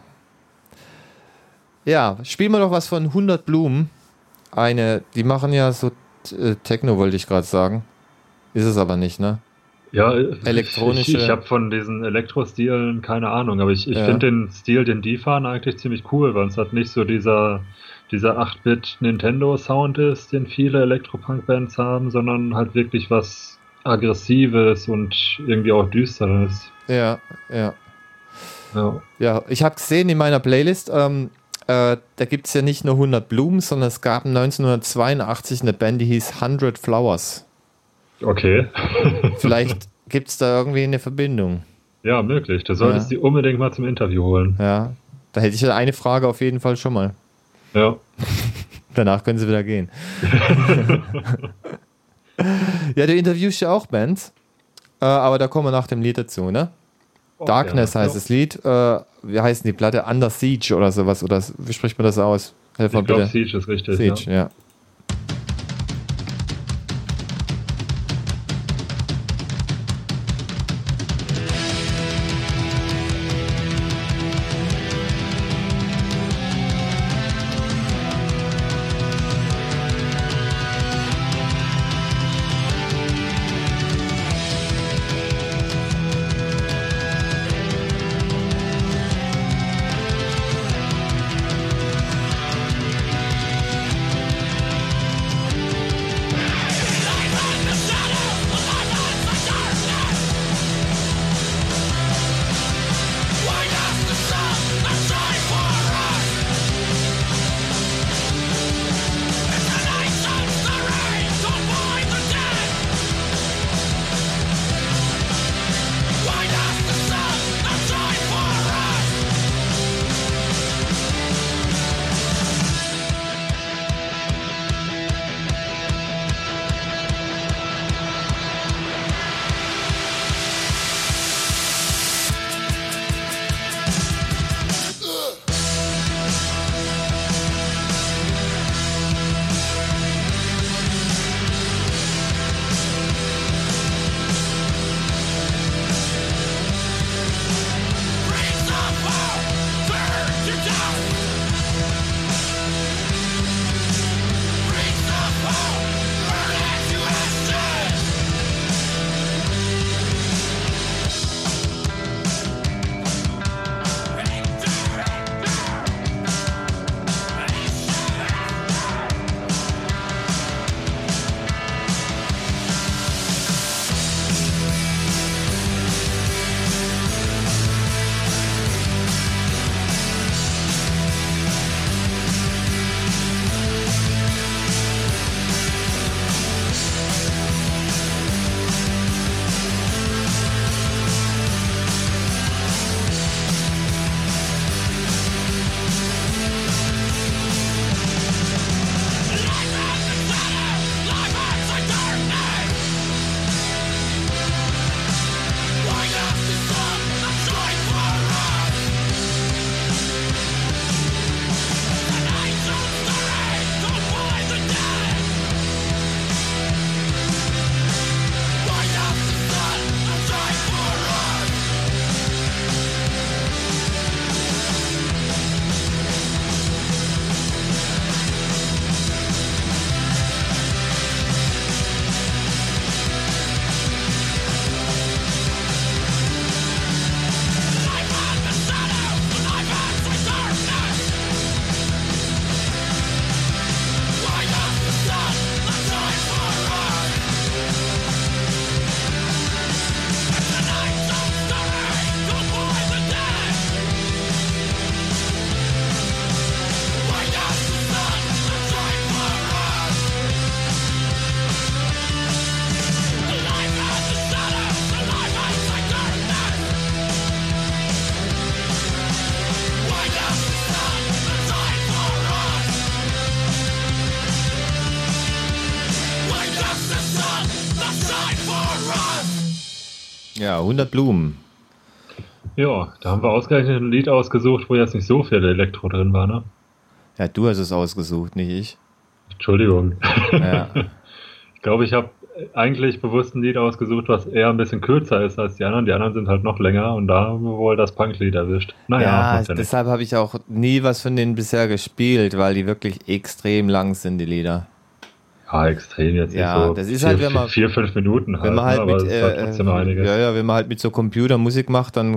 Ja, spielen wir doch was von 100 Blumen. Die machen ja so Techno, wollte ich gerade sagen. Ist es aber nicht, ne? Ja, Elektronische- Ich habe von diesen Elektro-Stilen keine Ahnung, aber ich Ja. finde den Stil, den die fahren, eigentlich ziemlich cool, weil es halt nicht so dieser 8-Bit Nintendo-Sound ist, den viele Elektropunk-Bands haben, sondern halt wirklich was Aggressives und irgendwie auch Düsteres. Ja. Ja. Ja, ich habe gesehen in meiner Playlist, da gibt es ja nicht nur 100 Blumen, sondern es gab 1982 eine Band, die hieß 100 Flowers. Okay. Vielleicht gibt es da irgendwie eine Verbindung. Ja, möglich. Du solltest die unbedingt mal zum Interview holen. Ja, da hätte ich ja eine Frage auf jeden Fall schon mal. Ja. Danach können sie wieder gehen. Ja, du interviewst ja auch Bands, aber da kommen wir nach dem Lied dazu, ne? Darkness heißt das Lied. Wie heißt die Platte? Under Siege oder sowas. Oder wie spricht man das aus? Helf mal Ich glaube, bitte. Siege ist richtig. Siege, ja. Ja, 100 Blumen. Ja, da haben wir ausgerechnet ein Lied ausgesucht, wo jetzt nicht so viel Elektro drin war, ne? Ja, du hast es ausgesucht, nicht ich. Entschuldigung. Ja. Ich glaube, ich habe eigentlich bewusst ein Lied ausgesucht, was eher ein bisschen kürzer ist als die anderen. Die anderen sind halt noch länger und da haben wir wohl das Punklied erwischt. Naja, Ja, macht ja nichts. deshalb habe ich auch nie was von denen bisher gespielt, weil die wirklich extrem lang sind, die Lieder. Ja, extrem jetzt Ja, nicht so. das ist halt, wenn man- 4-5 Minuten halt, Wenn man ne? halt Aber mit, es ist halt trotzdem einiges. wenn man halt mit so Computermusik macht, dann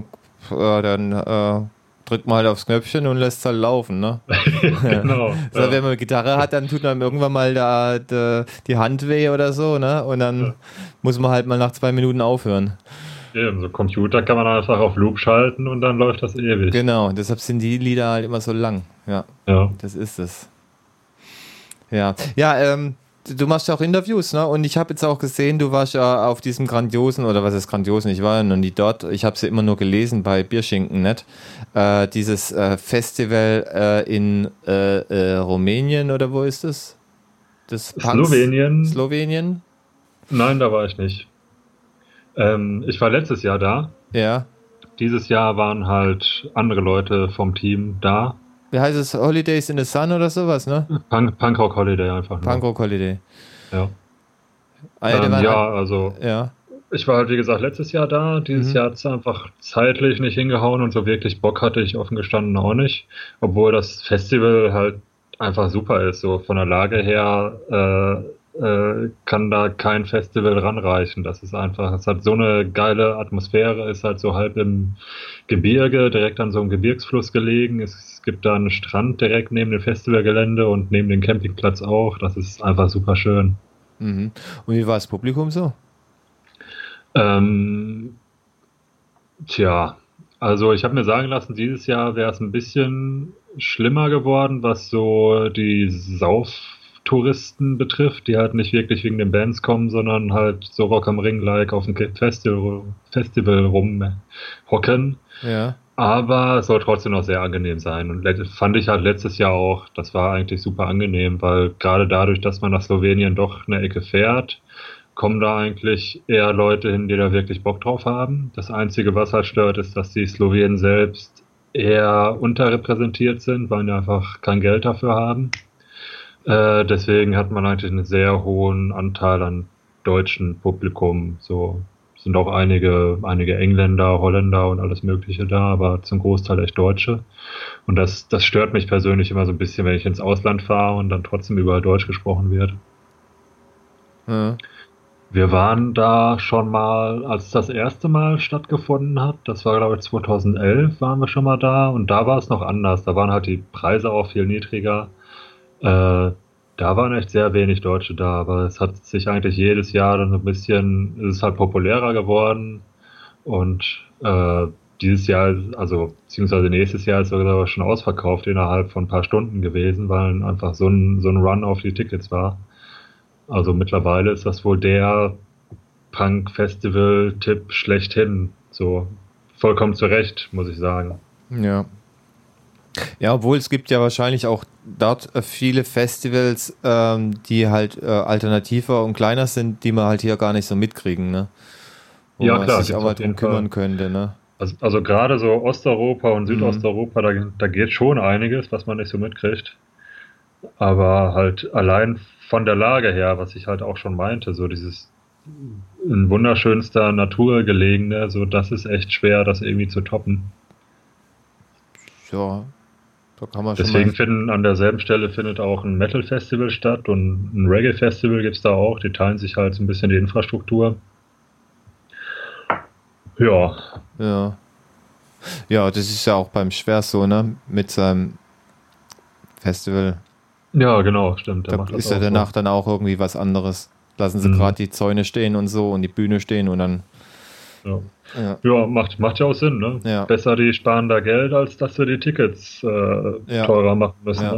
drückt man halt aufs Knöpfchen und lässt es halt laufen, ne? Genau. Also wenn man Gitarre hat, dann tut einem irgendwann mal die Hand weh oder so, ne? Und dann muss man halt mal nach 2 Minuten aufhören. Eben, so Computer kann man einfach auf Loop schalten und dann läuft das ewig. Genau, deshalb sind die Lieder halt immer so lang. Ja, Ja. das ist es. Ja, du machst ja auch Interviews, ne? Und ich habe jetzt auch gesehen, du warst ja auf diesem grandiosen, oder was ist grandiosen? Ich war ja noch nie dort. Ich habe sie immer nur gelesen bei Bierschinken, nicht? Dieses Festival in Rumänien, oder wo ist es? Das Punks- Slowenien? Slowenien? Nein, da war ich nicht. Ich war letztes Jahr da. Ja. Dieses Jahr waren halt andere Leute vom Team da. Wie heißt es? Holidays in the Sun oder sowas, ne? Punkrock Holiday einfach nur. Punkrock Holiday. Ja. Ah, ja, die waren Ja, also ja. ich war halt wie gesagt letztes Jahr da. Dieses Jahr hat es einfach zeitlich nicht hingehauen und so wirklich Bock hatte ich offen gestanden auch nicht. Obwohl das Festival halt einfach super ist. So von der Lage her kann da kein Festival ranreichen. Das ist einfach, es hat so eine geile Atmosphäre, ist halt so halb im Gebirge, direkt an so einem Gebirgsfluss gelegen. Es gibt da einen Strand direkt neben dem Festivalgelände und neben dem Campingplatz auch. Das ist einfach super schön. Mhm. Und wie war das Publikum so? Also ich habe mir sagen lassen, dieses Jahr wäre es ein bisschen schlimmer geworden, was so die Sauftouristen betrifft, die halt nicht wirklich wegen den Bands kommen, sondern halt so Rock am Ring-like auf dem Festival rumhocken. Ja. Aber es soll trotzdem noch sehr angenehm sein. Und fand ich halt letztes Jahr auch, das war eigentlich super angenehm, weil gerade dadurch, dass man nach Slowenien doch eine Ecke fährt, kommen da eigentlich eher Leute hin, die da wirklich Bock drauf haben. Das Einzige, was halt stört, ist, dass die Slowenen selbst eher unterrepräsentiert sind, weil die einfach kein Geld dafür haben. Deswegen hat man eigentlich einen sehr hohen Anteil an deutschen Publikum. So sind auch einige Engländer, Holländer und alles Mögliche da, aber zum Großteil echt Deutsche. Und das stört mich persönlich immer so ein bisschen, wenn ich ins Ausland fahre und dann trotzdem überall Deutsch gesprochen wird. Ja. Wir waren da schon mal, als das erste Mal stattgefunden hat, das war glaube ich 2011, waren wir schon mal da und da war es noch anders. Da waren halt die Preise auch viel niedriger. Da waren echt sehr wenig Deutsche da, aber es hat sich eigentlich jedes Jahr dann so ein bisschen, es ist halt populärer geworden und dieses Jahr, also beziehungsweise nächstes Jahr ist sogar schon ausverkauft innerhalb von ein paar Stunden gewesen, weil einfach so ein Run auf die Tickets war. Also mittlerweile ist das wohl der Punk-Festival-Tipp schlechthin. So vollkommen zu Recht, muss ich sagen. Ja. Ja, obwohl es gibt ja wahrscheinlich auch dort viele Festivals, die halt alternativer und kleiner sind, die man halt hier gar nicht so mitkriegen, ne? Wo Ja, man klar, sich auch gibt's mal auf jeden drum kümmern Fall. könnte, ne? Also gerade so Osteuropa und Südosteuropa, da geht schon einiges, was man nicht so mitkriegt. Aber halt allein von der Lage her, was ich halt auch schon meinte, so dieses in wunderschönster Natur gelegene, so das ist echt schwer, das irgendwie zu toppen. Ja, da kann man schon Deswegen mal. an derselben Stelle findet auch ein Metal-Festival statt und ein Reggae-Festival gibt's da auch. Die teilen sich halt so ein bisschen die Infrastruktur. Ja, Ja. Ja, das ist ja auch beim Schwer so, ne? Mit seinem Festival. ja, genau, stimmt. Der Da macht das ist ja auch danach dann auch irgendwie was anderes. Lassen sie Mhm. gerade die Zäune stehen und so und die Bühne stehen und dann. so. Ja. Ja, macht ja auch Sinn, ne? Ja. Besser die sparen da Geld, als dass wir die Tickets Ja. teurer machen müssen. Ja. Ne?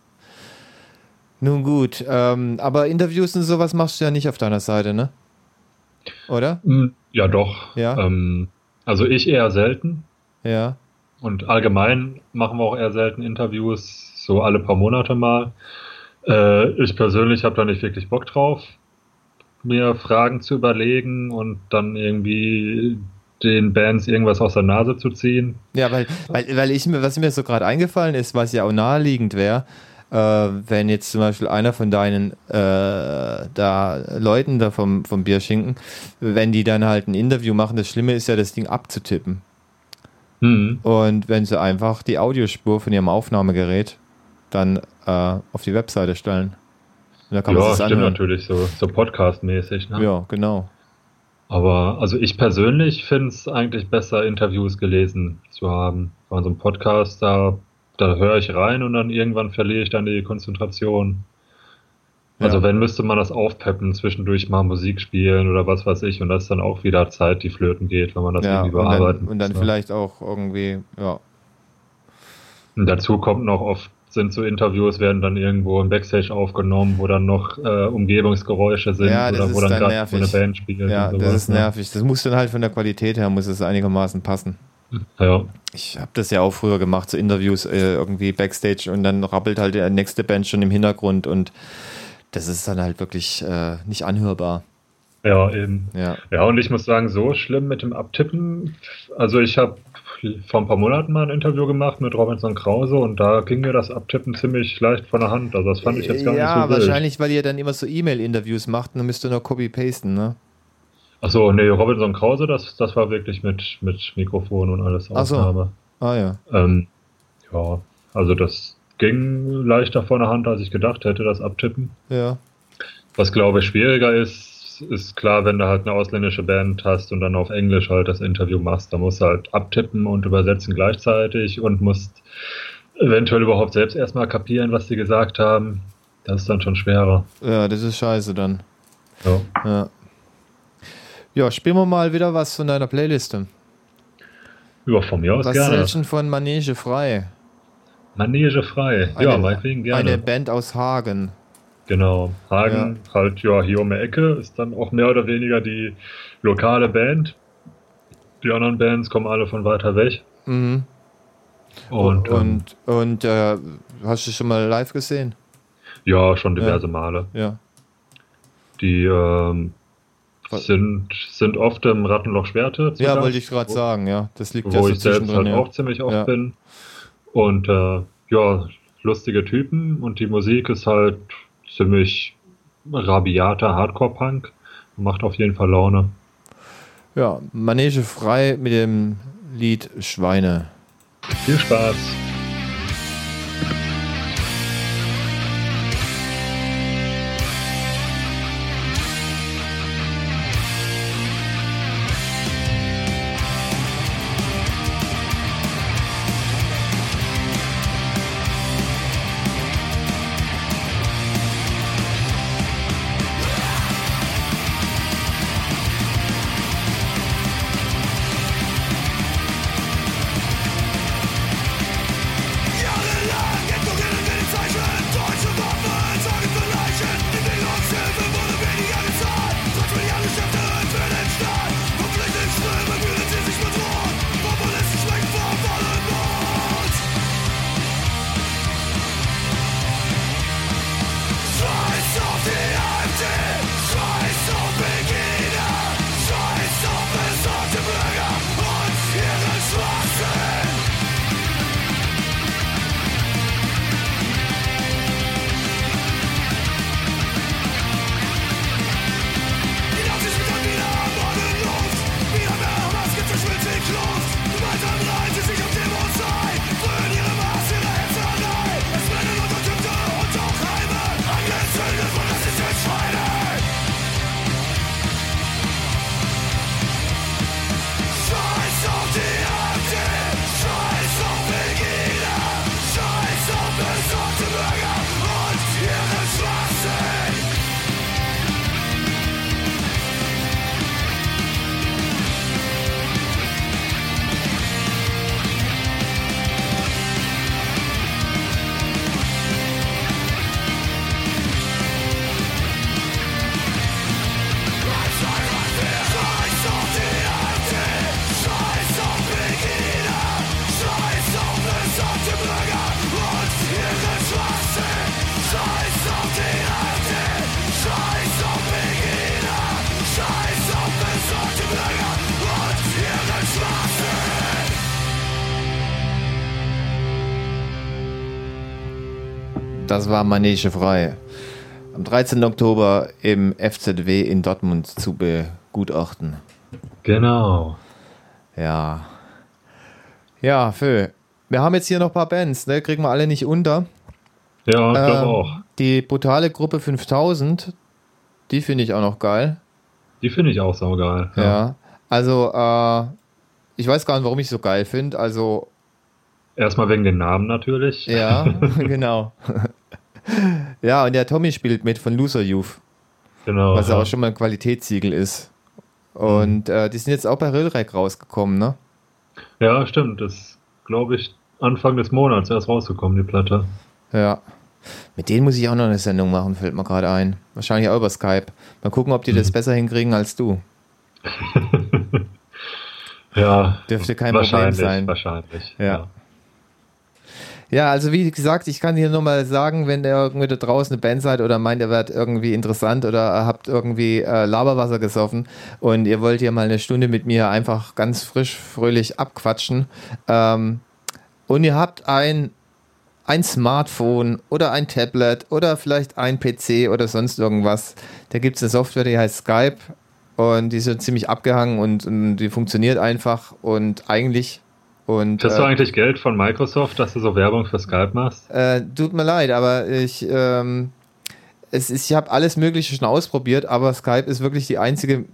Nun gut, aber Interviews und sowas machst du ja nicht auf deiner Seite, ne? Oder? Ja, doch. Ja. Also ich eher selten. Ja. Und allgemein machen wir auch eher selten Interviews, so alle paar Monate mal. Ich persönlich habe da nicht wirklich Bock drauf, mir Fragen zu überlegen und dann irgendwie den Bands irgendwas aus der Nase zu ziehen. Ja, was mir so gerade eingefallen ist, was ja auch naheliegend wäre, wenn jetzt zum Beispiel einer von deinen Leuten da vom Bierschinken, wenn die dann halt ein Interview machen, das Schlimme ist ja, das Ding abzutippen. Und wenn sie einfach die Audiospur von ihrem Aufnahmegerät dann auf die Webseite stellen. Und da kann man stimmt natürlich, so Podcast-mäßig. Ne? Ja, genau. Aber also ich persönlich finde es eigentlich besser, Interviews gelesen zu haben. Bei so einem Podcast, da höre ich rein und dann irgendwann verliere ich dann die Konzentration. Also wenn, müsste man das aufpeppen, zwischendurch mal Musik spielen oder was weiß ich, und das ist dann auch wieder Zeit, die flöten geht, wenn man das irgendwie bearbeiten und dann vielleicht auch irgendwie, ja. Und dazu kommt noch oft, sind so Interviews, werden dann irgendwo im Backstage aufgenommen, wo dann noch Umgebungsgeräusche sind oder wo dann gerade so eine Band spielt. Ja, und sowas, das ist nervig. Das muss dann halt von der Qualität her, muss es einigermaßen passen. Ja. Ich habe das ja auch früher gemacht, so Interviews irgendwie Backstage, und dann rappelt halt die nächste Band schon im Hintergrund, und das ist dann halt wirklich nicht anhörbar. Ja, eben. Ja, und ich muss sagen, so schlimm mit dem Abtippen. Also ich habe vor ein paar Monaten mal ein Interview gemacht mit Robinson Krause, und da ging mir das Abtippen ziemlich leicht von der Hand. Also das fand ich jetzt gar nicht so wild. Ja, wahrscheinlich, weil ihr dann immer so E-Mail-Interviews macht, und dann müsst ihr nur copy-pasten, ne? Achso, nee, Robinson Krause, das war wirklich mit Mikrofon und alles Aufnahme. Ah ja. Ja, also das ging leichter von der Hand, als ich gedacht hätte, das Abtippen. Ja. Was, glaube ich, schwieriger ist klar, wenn du halt eine ausländische Band hast und dann auf Englisch halt das Interview machst, da musst du halt abtippen und übersetzen gleichzeitig und musst eventuell überhaupt selbst erstmal kapieren, was die gesagt haben. Das ist dann schon schwerer. Ja, das ist scheiße dann. Ja. Ja, spielen wir mal wieder was von deiner Playliste. Ja, von mir aus was gerne. Was ist denn von Manege frei? Manege frei, ja, meinetwegen gerne. Eine Band aus Hagen. Genau, Hagen, halt hier um die Ecke, ist dann auch mehr oder weniger die lokale Band. Die anderen Bands kommen alle von weiter weg. Mhm. Und hast du schon mal live gesehen? Ja, schon diverse Male. Ja. Die sind oft im Rattenloch Schwerte. Ja, wollte ich gerade sagen, ja. Das liegt wo ich selbst halt auch ziemlich oft bin. Und lustige Typen, und die Musik ist halt ziemlich rabiater Hardcore-Punk. Macht auf jeden Fall Laune. Ja, Manege frei mit dem Lied Schweine. Viel Spaß. Das war Manege frei. Am 13. Oktober im FZW in Dortmund zu begutachten. Genau. Ja. Ja, Phil. Wir haben jetzt hier noch ein paar Bands, ne? Kriegen wir alle nicht unter. Ja, ich glaube auch. Die brutale Gruppe 5000, die finde ich auch noch geil. Die finde ich auch saugeil. Ja. Also, ich weiß gar nicht, warum ich so geil finde. Also. Erstmal wegen den Namen natürlich. Ja, genau. Ja, und der Tommy spielt mit von Loser Youth. Genau. Was ja auch schon mal ein Qualitätssiegel ist. Und die sind jetzt auch bei Rillrec rausgekommen, ne? Ja, stimmt. Das ist, glaube ich, Anfang des Monats erst rausgekommen, die Platte. Ja. Mit denen muss ich auch noch eine Sendung machen, fällt mir gerade ein. Wahrscheinlich auch über Skype. Mal gucken, ob die das besser hinkriegen als du. Ja. Dürfte kein Problem sein. Wahrscheinlich. Ja. Ja, also wie gesagt, ich kann hier nur mal sagen, wenn ihr irgendwie da draußen eine Band seid oder meint, ihr werdet irgendwie interessant oder habt irgendwie Laberwasser gesoffen und ihr wollt hier mal eine Stunde mit mir einfach ganz frisch, fröhlich abquatschen und ihr habt ein Smartphone oder ein Tablet oder vielleicht ein PC oder sonst irgendwas, da gibt es eine Software, die heißt Skype und die ist so ziemlich abgehangen und die funktioniert einfach und eigentlich... Kriegst du eigentlich Geld von Microsoft, dass du so Werbung für Skype machst? Tut mir leid, aber ich habe alles Mögliche schon ausprobiert, aber Skype ist wirklich die einzige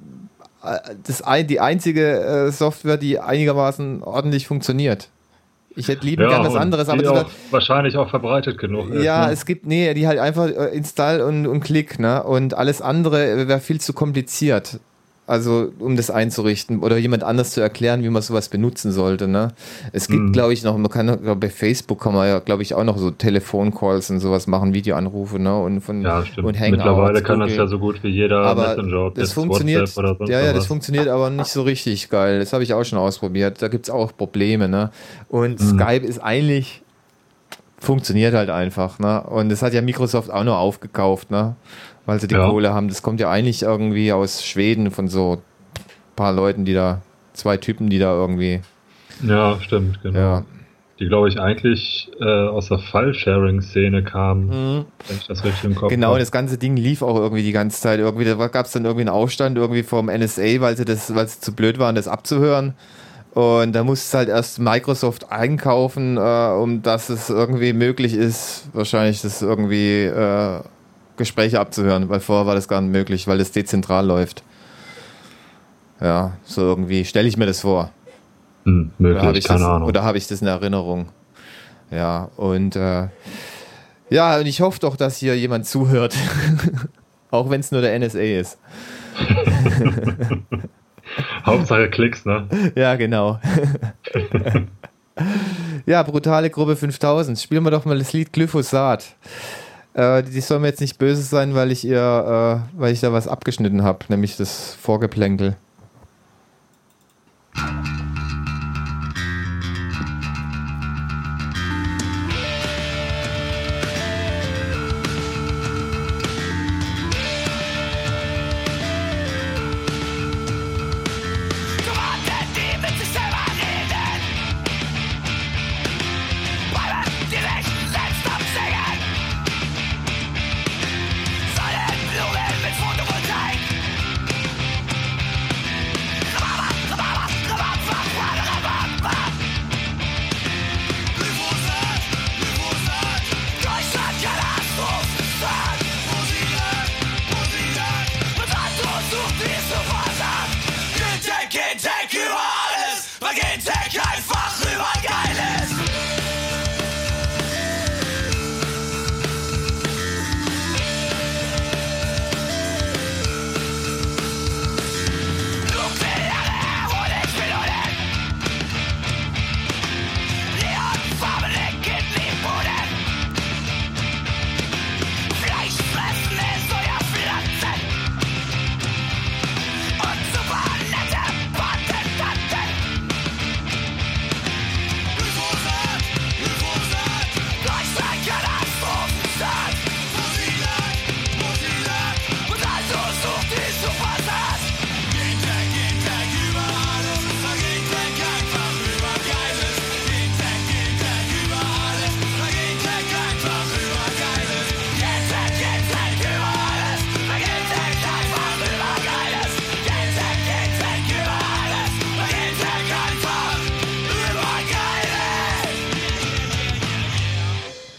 Software, die einigermaßen ordentlich funktioniert. Ich hätte lieben gern was anderes, aber die auch wahrscheinlich auch verbreitet genug ist. Ja, ne? es gibt, die halt einfach Install und Klick, ne? Und alles andere wäre viel zu kompliziert. Also, um das einzurichten oder jemand anders zu erklären, wie man sowas benutzen sollte, ne? Es gibt, glaube ich, noch, bei Facebook kann man ja, glaube ich, auch noch so Telefoncalls und sowas machen, Videoanrufe, ne? Und stimmt. Und Hangouts. Mittlerweile kann das ja so gut wie jeder aber Messenger, ob das jetzt funktioniert, WhatsApp oder sonst das was. funktioniert aber nicht so richtig geil. Das habe ich auch schon ausprobiert. Da gibt es auch Probleme, ne? Und Skype ist eigentlich, funktioniert halt einfach, ne? Und das hat ja Microsoft auch nur aufgekauft, ne? Weil sie die Kohle haben. Das kommt ja eigentlich irgendwie aus Schweden von so ein paar Leuten, zwei Typen, die da irgendwie... Ja, stimmt, genau. Ja. Die, glaube ich, eigentlich aus der File-Sharing-Szene kamen, wenn ich das richtig im Kopf habe. Genau, und das ganze Ding lief auch irgendwie die ganze Zeit. Irgendwie, da gab es dann irgendwie einen Aufstand irgendwie vom NSA, weil sie zu blöd waren, das abzuhören. Und da musste es halt erst Microsoft einkaufen, um dass es irgendwie möglich ist, wahrscheinlich das irgendwie... Gespräche abzuhören, weil vorher war das gar nicht möglich, weil das dezentral läuft. Ja, so irgendwie stelle ich mir das vor. Möglich, keine Ahnung. Oder habe ich das in Erinnerung? Ja, und und ich hoffe doch, dass hier jemand zuhört. Auch wenn es nur der NSA ist. Hauptsache Klicks, ne? Ja, genau. Ja, brutale Gruppe 5000. Spielen wir doch mal das Lied Glyphosat. Die soll mir jetzt nicht böse sein, weil ich da was abgeschnitten habe, nämlich das Vorgeplänkel.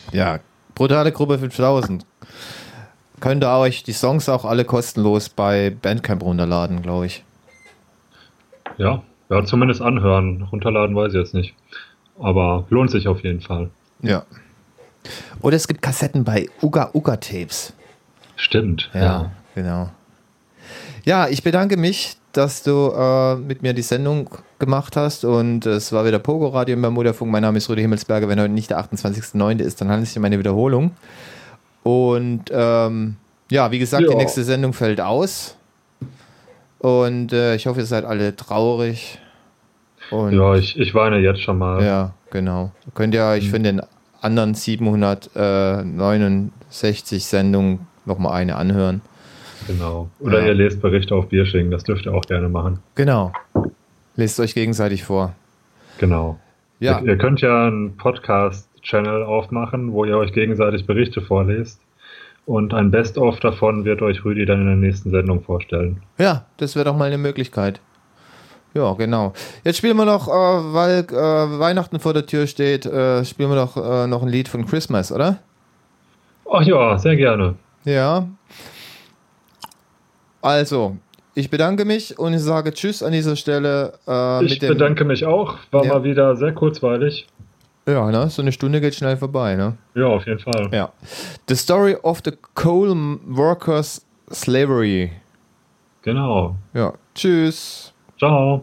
Ja, brutale Gruppe 5000. Könnt ihr euch die Songs auch alle kostenlos bei Bandcamp runterladen, glaube ich. Ja, zumindest anhören. Runterladen weiß ich jetzt nicht. Aber lohnt sich auf jeden Fall. Ja. Oder es gibt Kassetten bei Uga Uga Tapes. Stimmt. Ja, genau. Ja, ich bedanke mich, dass du mit mir die Sendung gemacht hast und es war wieder Pogo Radio im Bermuda-Funk. Mein Name ist Rudi Himmelsberger. Wenn heute nicht der 28.09. ist, dann handelt es sich um eine Wiederholung. Und ja, wie gesagt, die nächste Sendung fällt aus. Und ich hoffe, ihr seid alle traurig. Und ja, ich weine jetzt schon mal. ja, genau. Könnt ihr euch von den anderen 769 Sendungen nochmal eine anhören. Genau. Oder ihr lest Berichte auf Biersching, das dürft ihr auch gerne machen. Genau. Lest euch gegenseitig vor. Genau. Ja. Ihr könnt ja einen Podcast-Channel aufmachen, wo ihr euch gegenseitig Berichte vorlest. Und ein Best-of davon wird euch Rüdi dann in der nächsten Sendung vorstellen. Ja, das wäre doch mal eine Möglichkeit. Ja, genau. Jetzt spielen wir noch, weil Weihnachten vor der Tür steht, spielen wir doch noch ein Lied von Christmas, oder? Ach ja, sehr gerne. Ja. Also, ich bedanke mich und ich sage Tschüss an dieser Stelle. Ich bedanke mich auch. War mal wieder sehr kurzweilig. Ja, ne? So eine Stunde geht schnell vorbei, ne? Ja, auf jeden Fall. Ja. The Story of the Coal Workers Slavery. Genau. Ja. Tschüss. Ciao.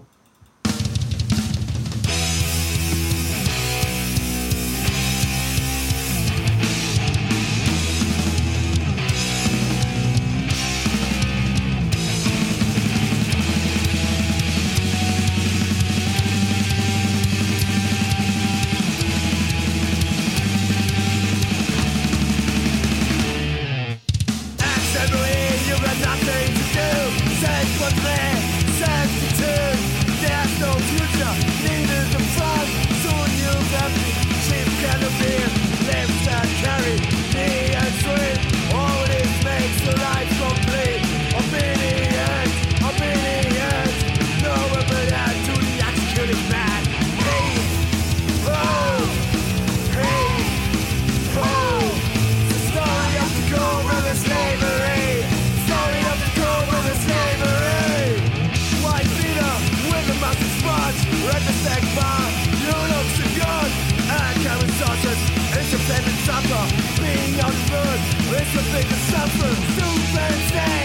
Being on foot, it's a big suffer. Soup and